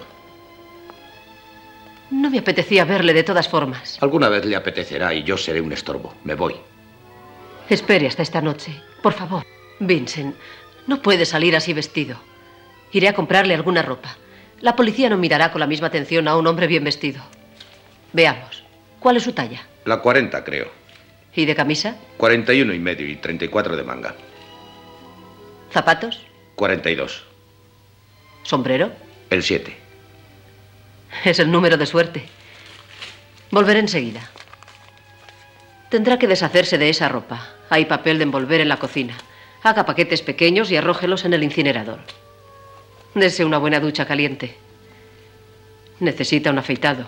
No me apetecía verle de todas formas. Alguna vez le apetecerá y yo seré un estorbo. Me voy. Espere hasta esta noche, por favor. Vincent, no puede salir así vestido. Iré a comprarle alguna ropa. La policía no mirará con la misma atención a un hombre bien vestido. Veamos. ¿Cuál es su talla? La cuarenta, creo. ¿Y de camisa? cuarenta y uno y medio y treinta y cuatro de manga. ¿Zapatos? cuarenta y dos. ¿Sombrero? El siete. Es el número de suerte. Volveré enseguida. Tendrá que deshacerse de esa ropa. Hay papel de envolver en la cocina. Haga paquetes pequeños y arrójelos en el incinerador. Dese una buena ducha caliente. Necesita un afeitado.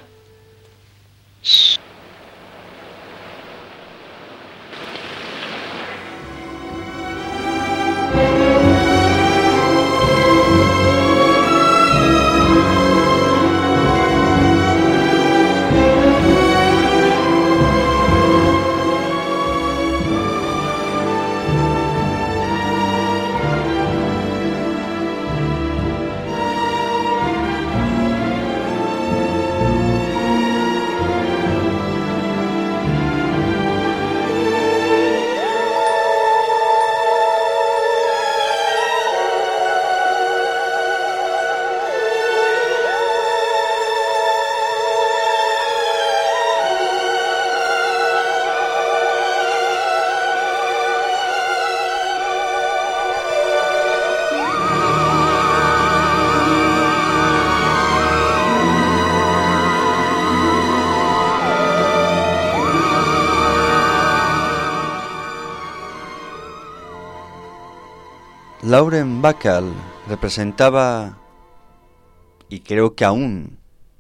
Lauren Bacall representaba, y creo que aún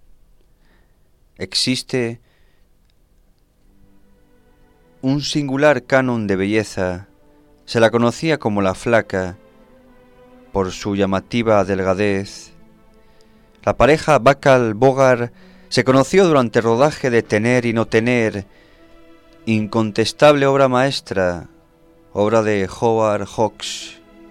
existe, un singular canon de belleza. Se la conocía como la Flaca por su llamativa delgadez. La pareja Bacall-Bogart se conoció durante el rodaje de Tener y no tener, incontestable obra maestra, obra de Howard Hawks.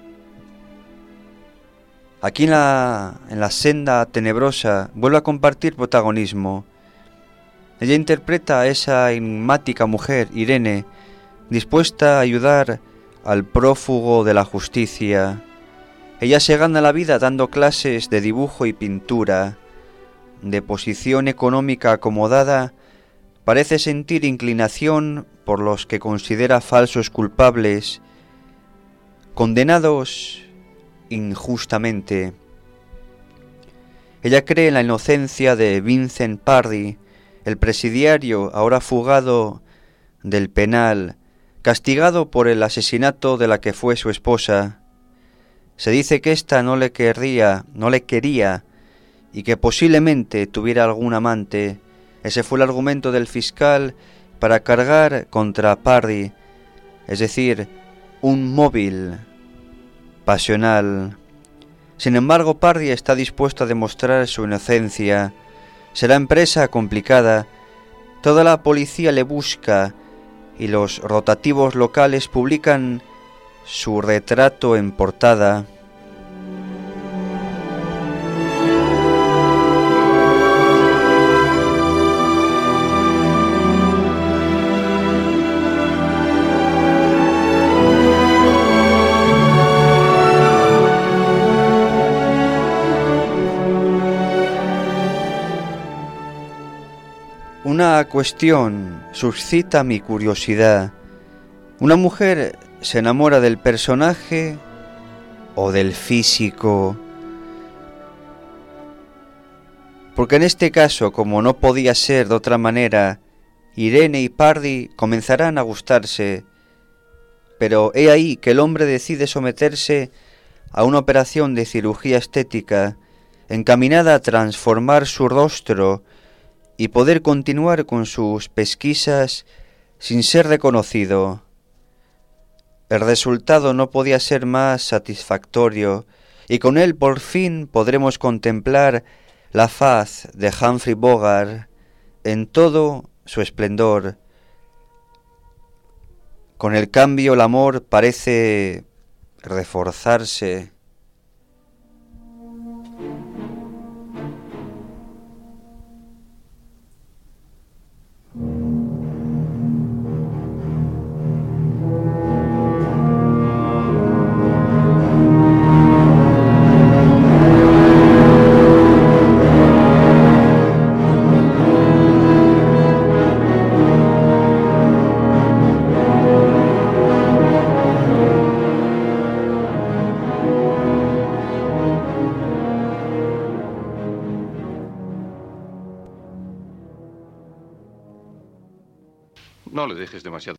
Aquí en la, en la senda tenebrosa vuelve a compartir protagonismo. Ella interpreta a esa enigmática mujer, Irene, dispuesta a ayudar al prófugo de la justicia. Ella se gana la vida dando clases de dibujo y pintura. De posición económica acomodada, parece sentir inclinación por los que considera falsos culpables, condenados injustamente. Ella cree en la inocencia de Vincent Parry, el presidiario ahora fugado del penal, castigado por el asesinato de la que fue su esposa. Se dice que ésta no le querría, no le quería y que posiblemente tuviera algún amante. Ese fue el argumento del fiscal para cargar contra Parry, es decir, un móvil pasional. Sin embargo, Parry está dispuesto a demostrar su inocencia. Será empresa complicada. Toda la policía le busca y los rotativos locales publican su retrato en portada. Una cuestión suscita mi curiosidad. ¿Una mujer se enamora del personaje o del físico? Porque en este caso, como no podía ser de otra manera, Irene y Parry comenzarán a gustarse. Pero he ahí que el hombre decide someterse a una operación de cirugía estética encaminada a transformar su rostro y poder continuar con sus pesquisas sin ser reconocido. El resultado no podía ser más satisfactorio, y con él por fin podremos contemplar la faz de Humphrey Bogart en todo su esplendor. Con el cambio el amor parece reforzarse. No le dejes demasiado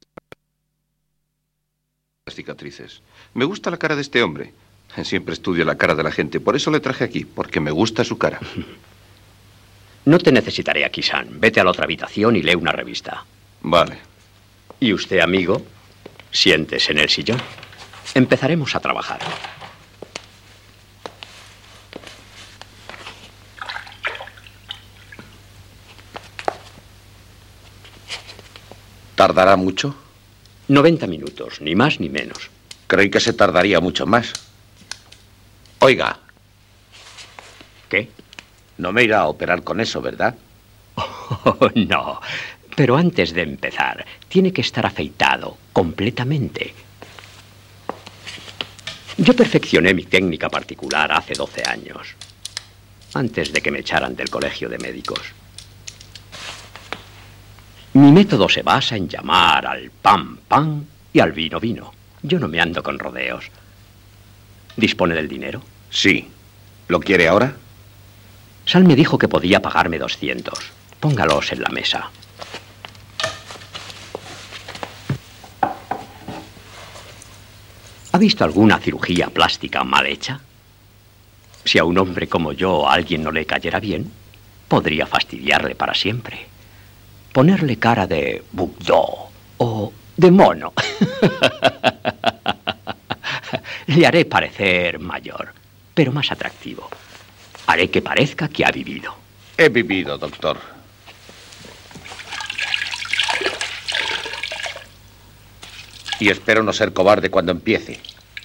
las cicatrices. Me gusta la cara de este hombre. Siempre estudio la cara de la gente. Por eso le traje aquí, porque me gusta su cara. No te necesitaré aquí, Sam. Vete a la otra habitación y lee una revista. Vale. Y usted, amigo, siéntese en el sillón. Empezaremos a trabajar. ¿Tardará mucho? noventa minutos, ni más ni menos. Creí que se tardaría mucho más. Oiga. ¿Qué? No me irá a operar con eso, ¿verdad? Oh, no. Pero antes de empezar, tiene que estar afeitado completamente. Yo perfeccioné mi técnica particular hace doce años, antes de que me echaran del colegio de médicos. Mi método se basa en llamar al pan, pan y al vino, vino. Yo no me ando con rodeos. ¿Dispone del dinero? Sí. ¿Lo quiere ahora? Sal me dijo que podía pagarme doscientos. Póngalos en la mesa. ¿Ha visto alguna cirugía plástica mal hecha? Si a un hombre como yo a alguien no le cayera bien, podría fastidiarle para siempre. Ponerle cara de Bugdó o de mono. Le haré parecer mayor, pero más atractivo. Haré que parezca que ha vivido. He vivido, doctor. Y espero no ser cobarde cuando empiece.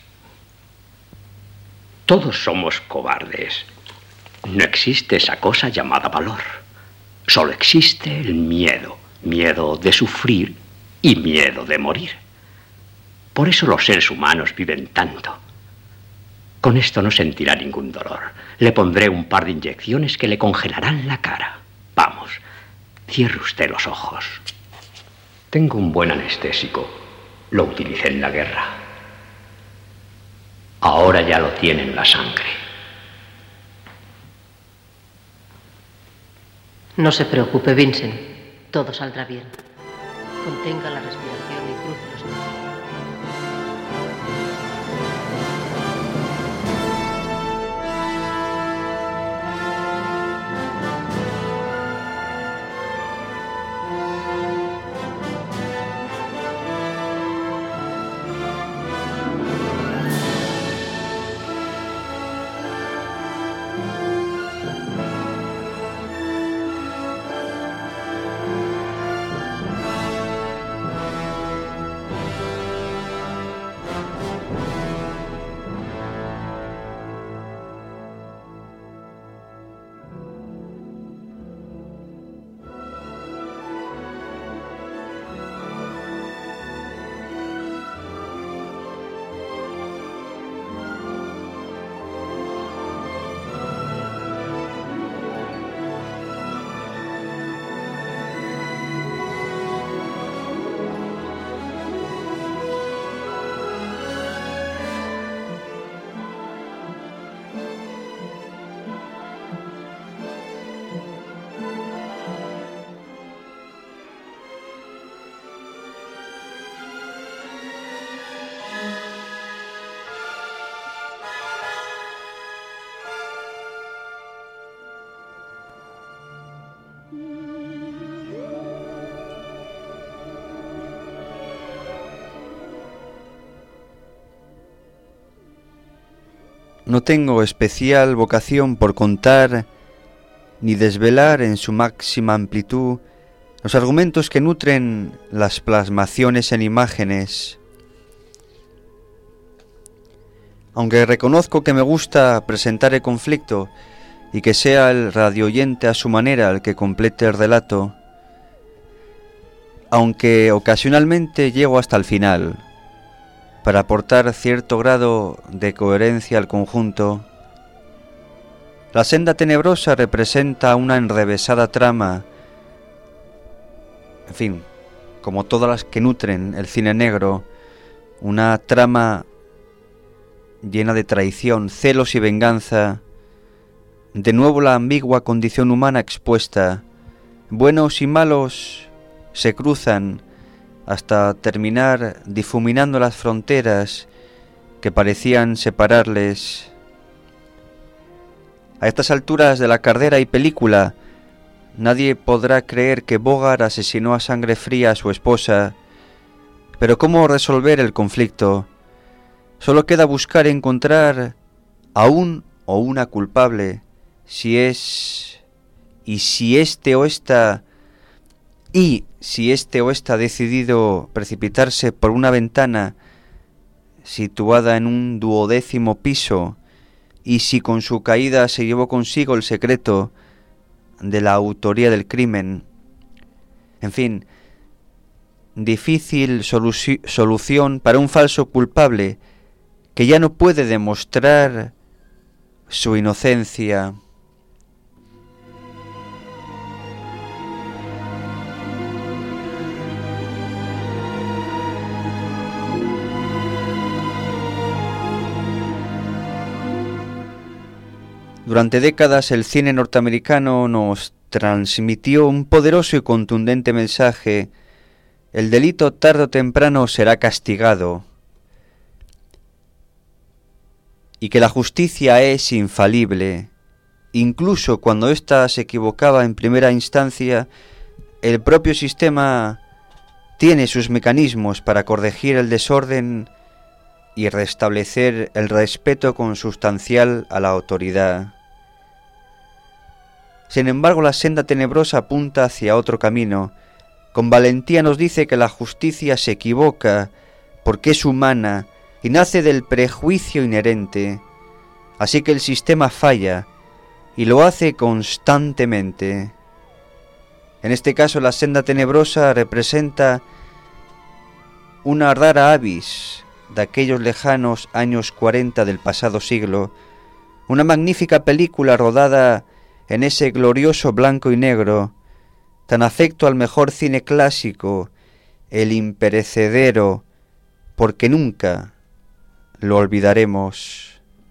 Todos somos cobardes. No existe esa cosa llamada valor. Solo existe el miedo. Miedo de sufrir y miedo de morir. Por eso los seres humanos viven tanto. Con esto no sentirá ningún dolor. Le pondré un par de inyecciones que le congelarán la cara. Vamos, cierre usted los ojos. Tengo un buen anestésico. Lo utilicé en la guerra. Ahora ya lo tiene en la sangre. No se preocupe, Vincent. Todo saldrá bien. Contenga la respiración y cruce los dedos. No tengo especial vocación por contar ni desvelar en su máxima amplitud los argumentos que nutren las plasmaciones en imágenes. Aunque reconozco que me gusta presentar el conflicto y que sea el radioyente a su manera el que complete el relato, aunque ocasionalmente llego hasta el final, para aportar cierto grado de coherencia al conjunto, La senda tenebrosa representa una enrevesada trama, en fin, como todas las que nutren el cine negro, una trama llena de traición, celos y venganza, de nuevo la ambigua condición humana expuesta, buenos y malos se cruzan hasta terminar difuminando las fronteras que parecían separarles. A estas alturas de la carrera y película, nadie podrá creer que Bogart asesinó a sangre fría a su esposa, pero ¿cómo resolver el conflicto? Solo queda buscar y encontrar a un o una culpable, si es... y si este o esta... y si este o esta ha decidido precipitarse por una ventana situada en un duodécimo piso, y si con su caída se llevó consigo el secreto de la autoría del crimen. En fin, difícil solu- solución para un falso culpable que ya no puede demostrar su inocencia. Durante décadas el cine norteamericano nos transmitió un poderoso y contundente mensaje: el delito tarde o temprano será castigado, y que la justicia es infalible. Incluso cuando ésta se equivocaba en primera instancia, el propio sistema tiene sus mecanismos para corregir el desorden y restablecer el respeto consustancial a la autoridad. Sin embargo, la senda tenebrosa apunta hacia otro camino. Con valentía nos dice que la justicia se equivoca porque es humana y nace del prejuicio inherente. Así que el sistema falla y lo hace constantemente. En este caso, la senda tenebrosa representa una rara avis de aquellos lejanos años cuarenta del pasado siglo, una magnífica película rodada en ese glorioso blanco y negro, tan afecto al mejor cine clásico el imperecedero, porque nunca lo olvidaremos.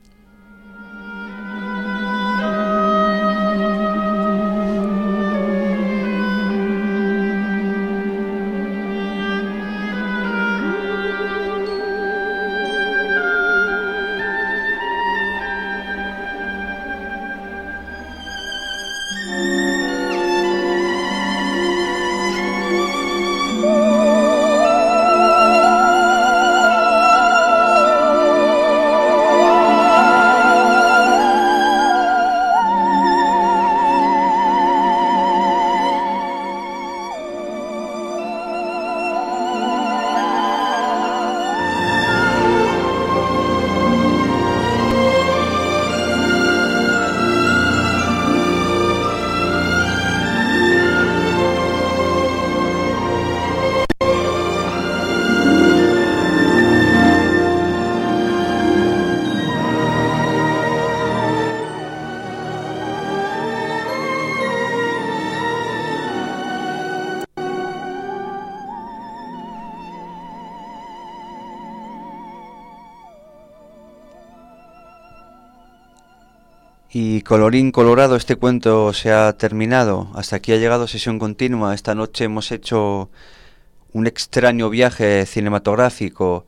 Y colorín colorado, este cuento se ha terminado. Hasta aquí ha llegado Sesión Continua. Esta noche hemos hecho un extraño viaje cinematográfico.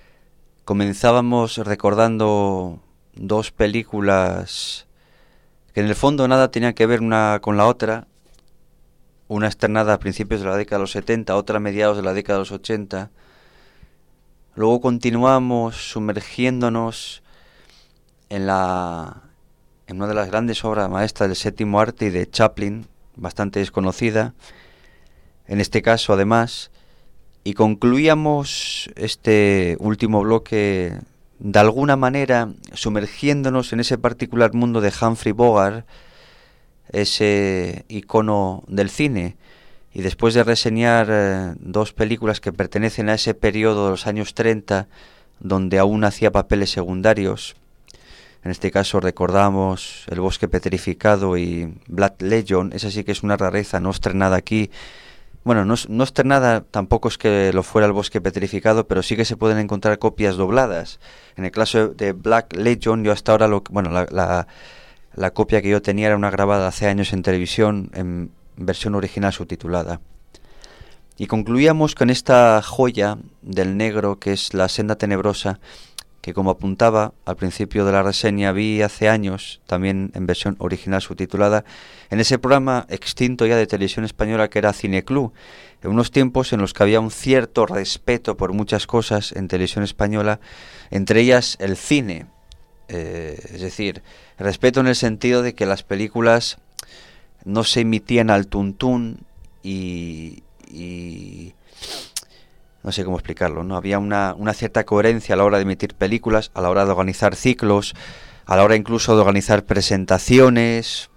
Comenzábamos recordando dos películas que en el fondo nada tenían que ver una con la otra. Una estrenada a principios de la década de los setenta, otra a mediados de la década de los ochenta. Luego continuamos sumergiéndonos en la... en una de las grandes obras maestras del séptimo arte y de Chaplin, bastante desconocida, en este caso además, y concluíamos este último bloque de alguna manera sumergiéndonos en ese particular mundo de Humphrey Bogart, ese icono del cine, y después de reseñar eh, dos películas que pertenecen a ese periodo de los años treinta, donde aún hacía papeles secundarios. En este caso recordamos El bosque petrificado y Black Legion. Esa sí que es una rareza, no estrenada aquí. Bueno, no, no estrenada, tampoco es que lo fuera El bosque petrificado, pero sí que se pueden encontrar copias dobladas. En el caso de Black Legion, yo hasta ahora, lo, bueno, la, la, la copia que yo tenía era una grabada hace años en televisión, en versión original subtitulada. Y concluíamos con esta joya del negro que es La senda tenebrosa, que como apuntaba al principio de la reseña vi hace años, también en versión original subtitulada, en ese programa extinto ya de televisión española que era Cineclub, en unos tiempos en los que había un cierto respeto por muchas cosas en televisión española, entre ellas el cine, eh, es decir, respeto en el sentido de que las películas no se emitían al tuntún y... y no sé cómo explicarlo, ¿no? Había una, una cierta coherencia a la hora de emitir películas, a la hora de organizar ciclos, a la hora incluso de organizar presentaciones.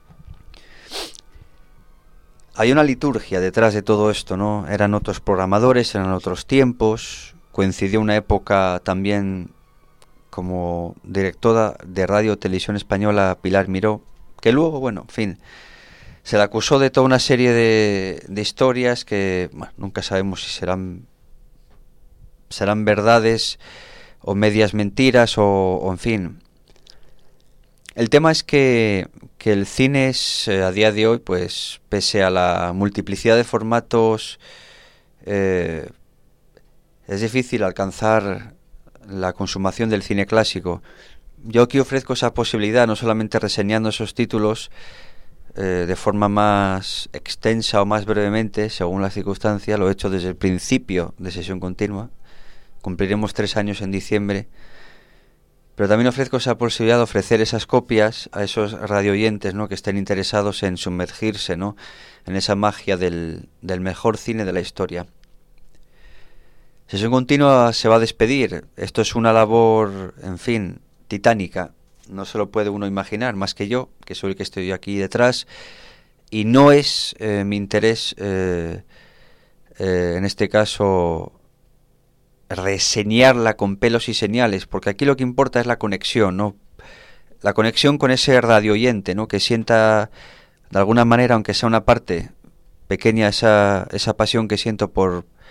Hay una liturgia detrás de todo esto, ¿no? Eran otros programadores, eran otros tiempos. Coincidió una época también como directora de Radio Televisión Española Pilar Miró, que luego, bueno, en fin, se le acusó de toda una serie de, de historias que, bueno, nunca sabemos si serán serán verdades o medias mentiras o, o en fin. El tema es que, que el cine es, eh, a día de hoy, pues pese a la multiplicidad de formatos, eh, es difícil alcanzar la consumación del cine clásico. Yo aquí ofrezco esa posibilidad, no solamente reseñando esos títulos eh, de forma más extensa o más brevemente, según las circunstancias, lo he hecho desde el principio de Sesión Continua. Cumpliremos tres años en diciembre, pero también ofrezco esa posibilidad de ofrecer esas copias a esos radioyentes, ¿no?, que estén interesados en sumergirse, ¿no?, en esa magia del, del mejor cine de la historia. Sesión Continua se va a despedir. Esto es una labor, en fin, titánica. No se lo puede uno imaginar, más que yo, que soy el que estoy aquí detrás, y no es eh, mi interés, eh, eh, en este caso, reseñarla con pelos y señales, porque aquí lo que importa es la conexión, ¿no? La conexión con ese radioyente, ¿no?, que sienta de alguna manera, aunque sea una parte pequeña, esa, esa pasión que siento por,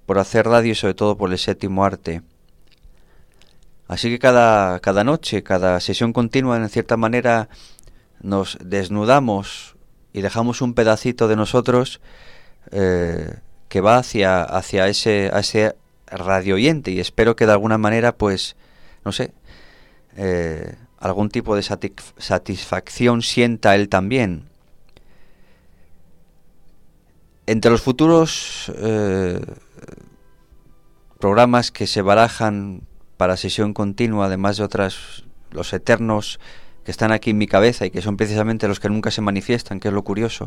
por hacer radio y sobre todo por el séptimo arte. Así que cada, cada noche, cada sesión continua, en cierta manera, nos desnudamos y dejamos un pedacito de nosotros eh, que va hacia, hacia ese, a ese radio oyente, y espero que de alguna manera, pues, no sé, eh, algún tipo de satisf- satisfacción sienta él también. Entre los futuros eh, programas que se barajan para sesión continua, además de otras, los eternos que están aquí en mi cabeza y que son precisamente los que nunca se manifiestan, que es lo curioso.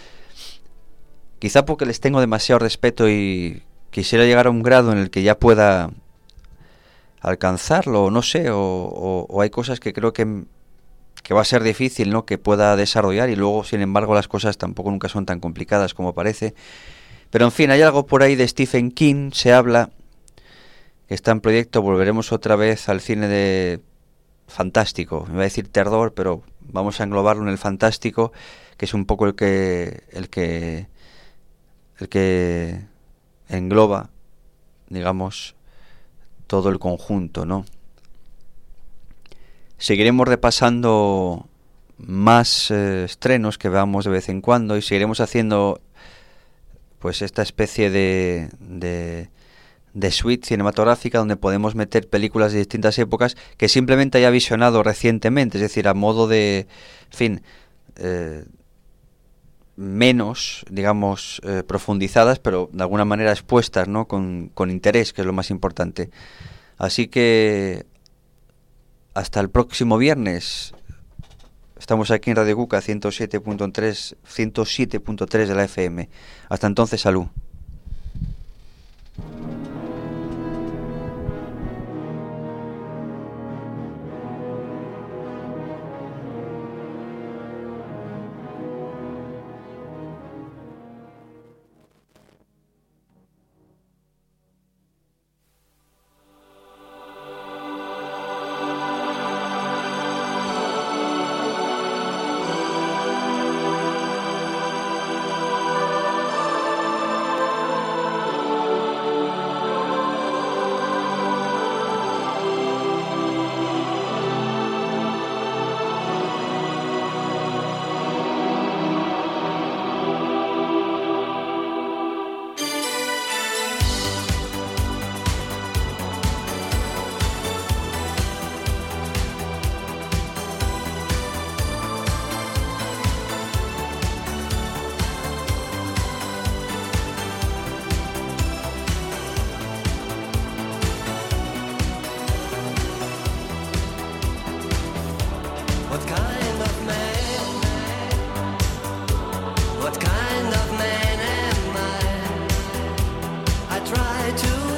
Quizá porque les tengo demasiado respeto y quisiera llegar a un grado en el que ya pueda alcanzarlo, o no sé, o, o, o hay cosas que creo que, que va a ser difícil, ¿no?, que pueda desarrollar, y luego, sin embargo, las cosas tampoco nunca son tan complicadas como parece. Pero en fin, hay algo por ahí de Stephen King, se habla, que está en proyecto. Volveremos otra vez al cine de fantástico, me iba a decir terror, pero vamos a englobarlo en el fantástico, que es un poco el que el que el que engloba, digamos, todo el conjunto, ¿no? Seguiremos repasando más eh, estrenos que veamos de vez en cuando, y seguiremos haciendo pues esta especie de, de de suite cinematográfica donde podemos meter películas de distintas épocas que simplemente haya visionado recientemente, es decir, a modo de, en fin, eh, menos, digamos, eh, profundizadas, pero de alguna manera expuestas, ¿no?, con, con interés, que es lo más importante. Así que hasta el próximo viernes. Estamos aquí en Radio Cuca ciento siete punto tres de la F M. Hasta entonces, salud. What kind of man am I? I try to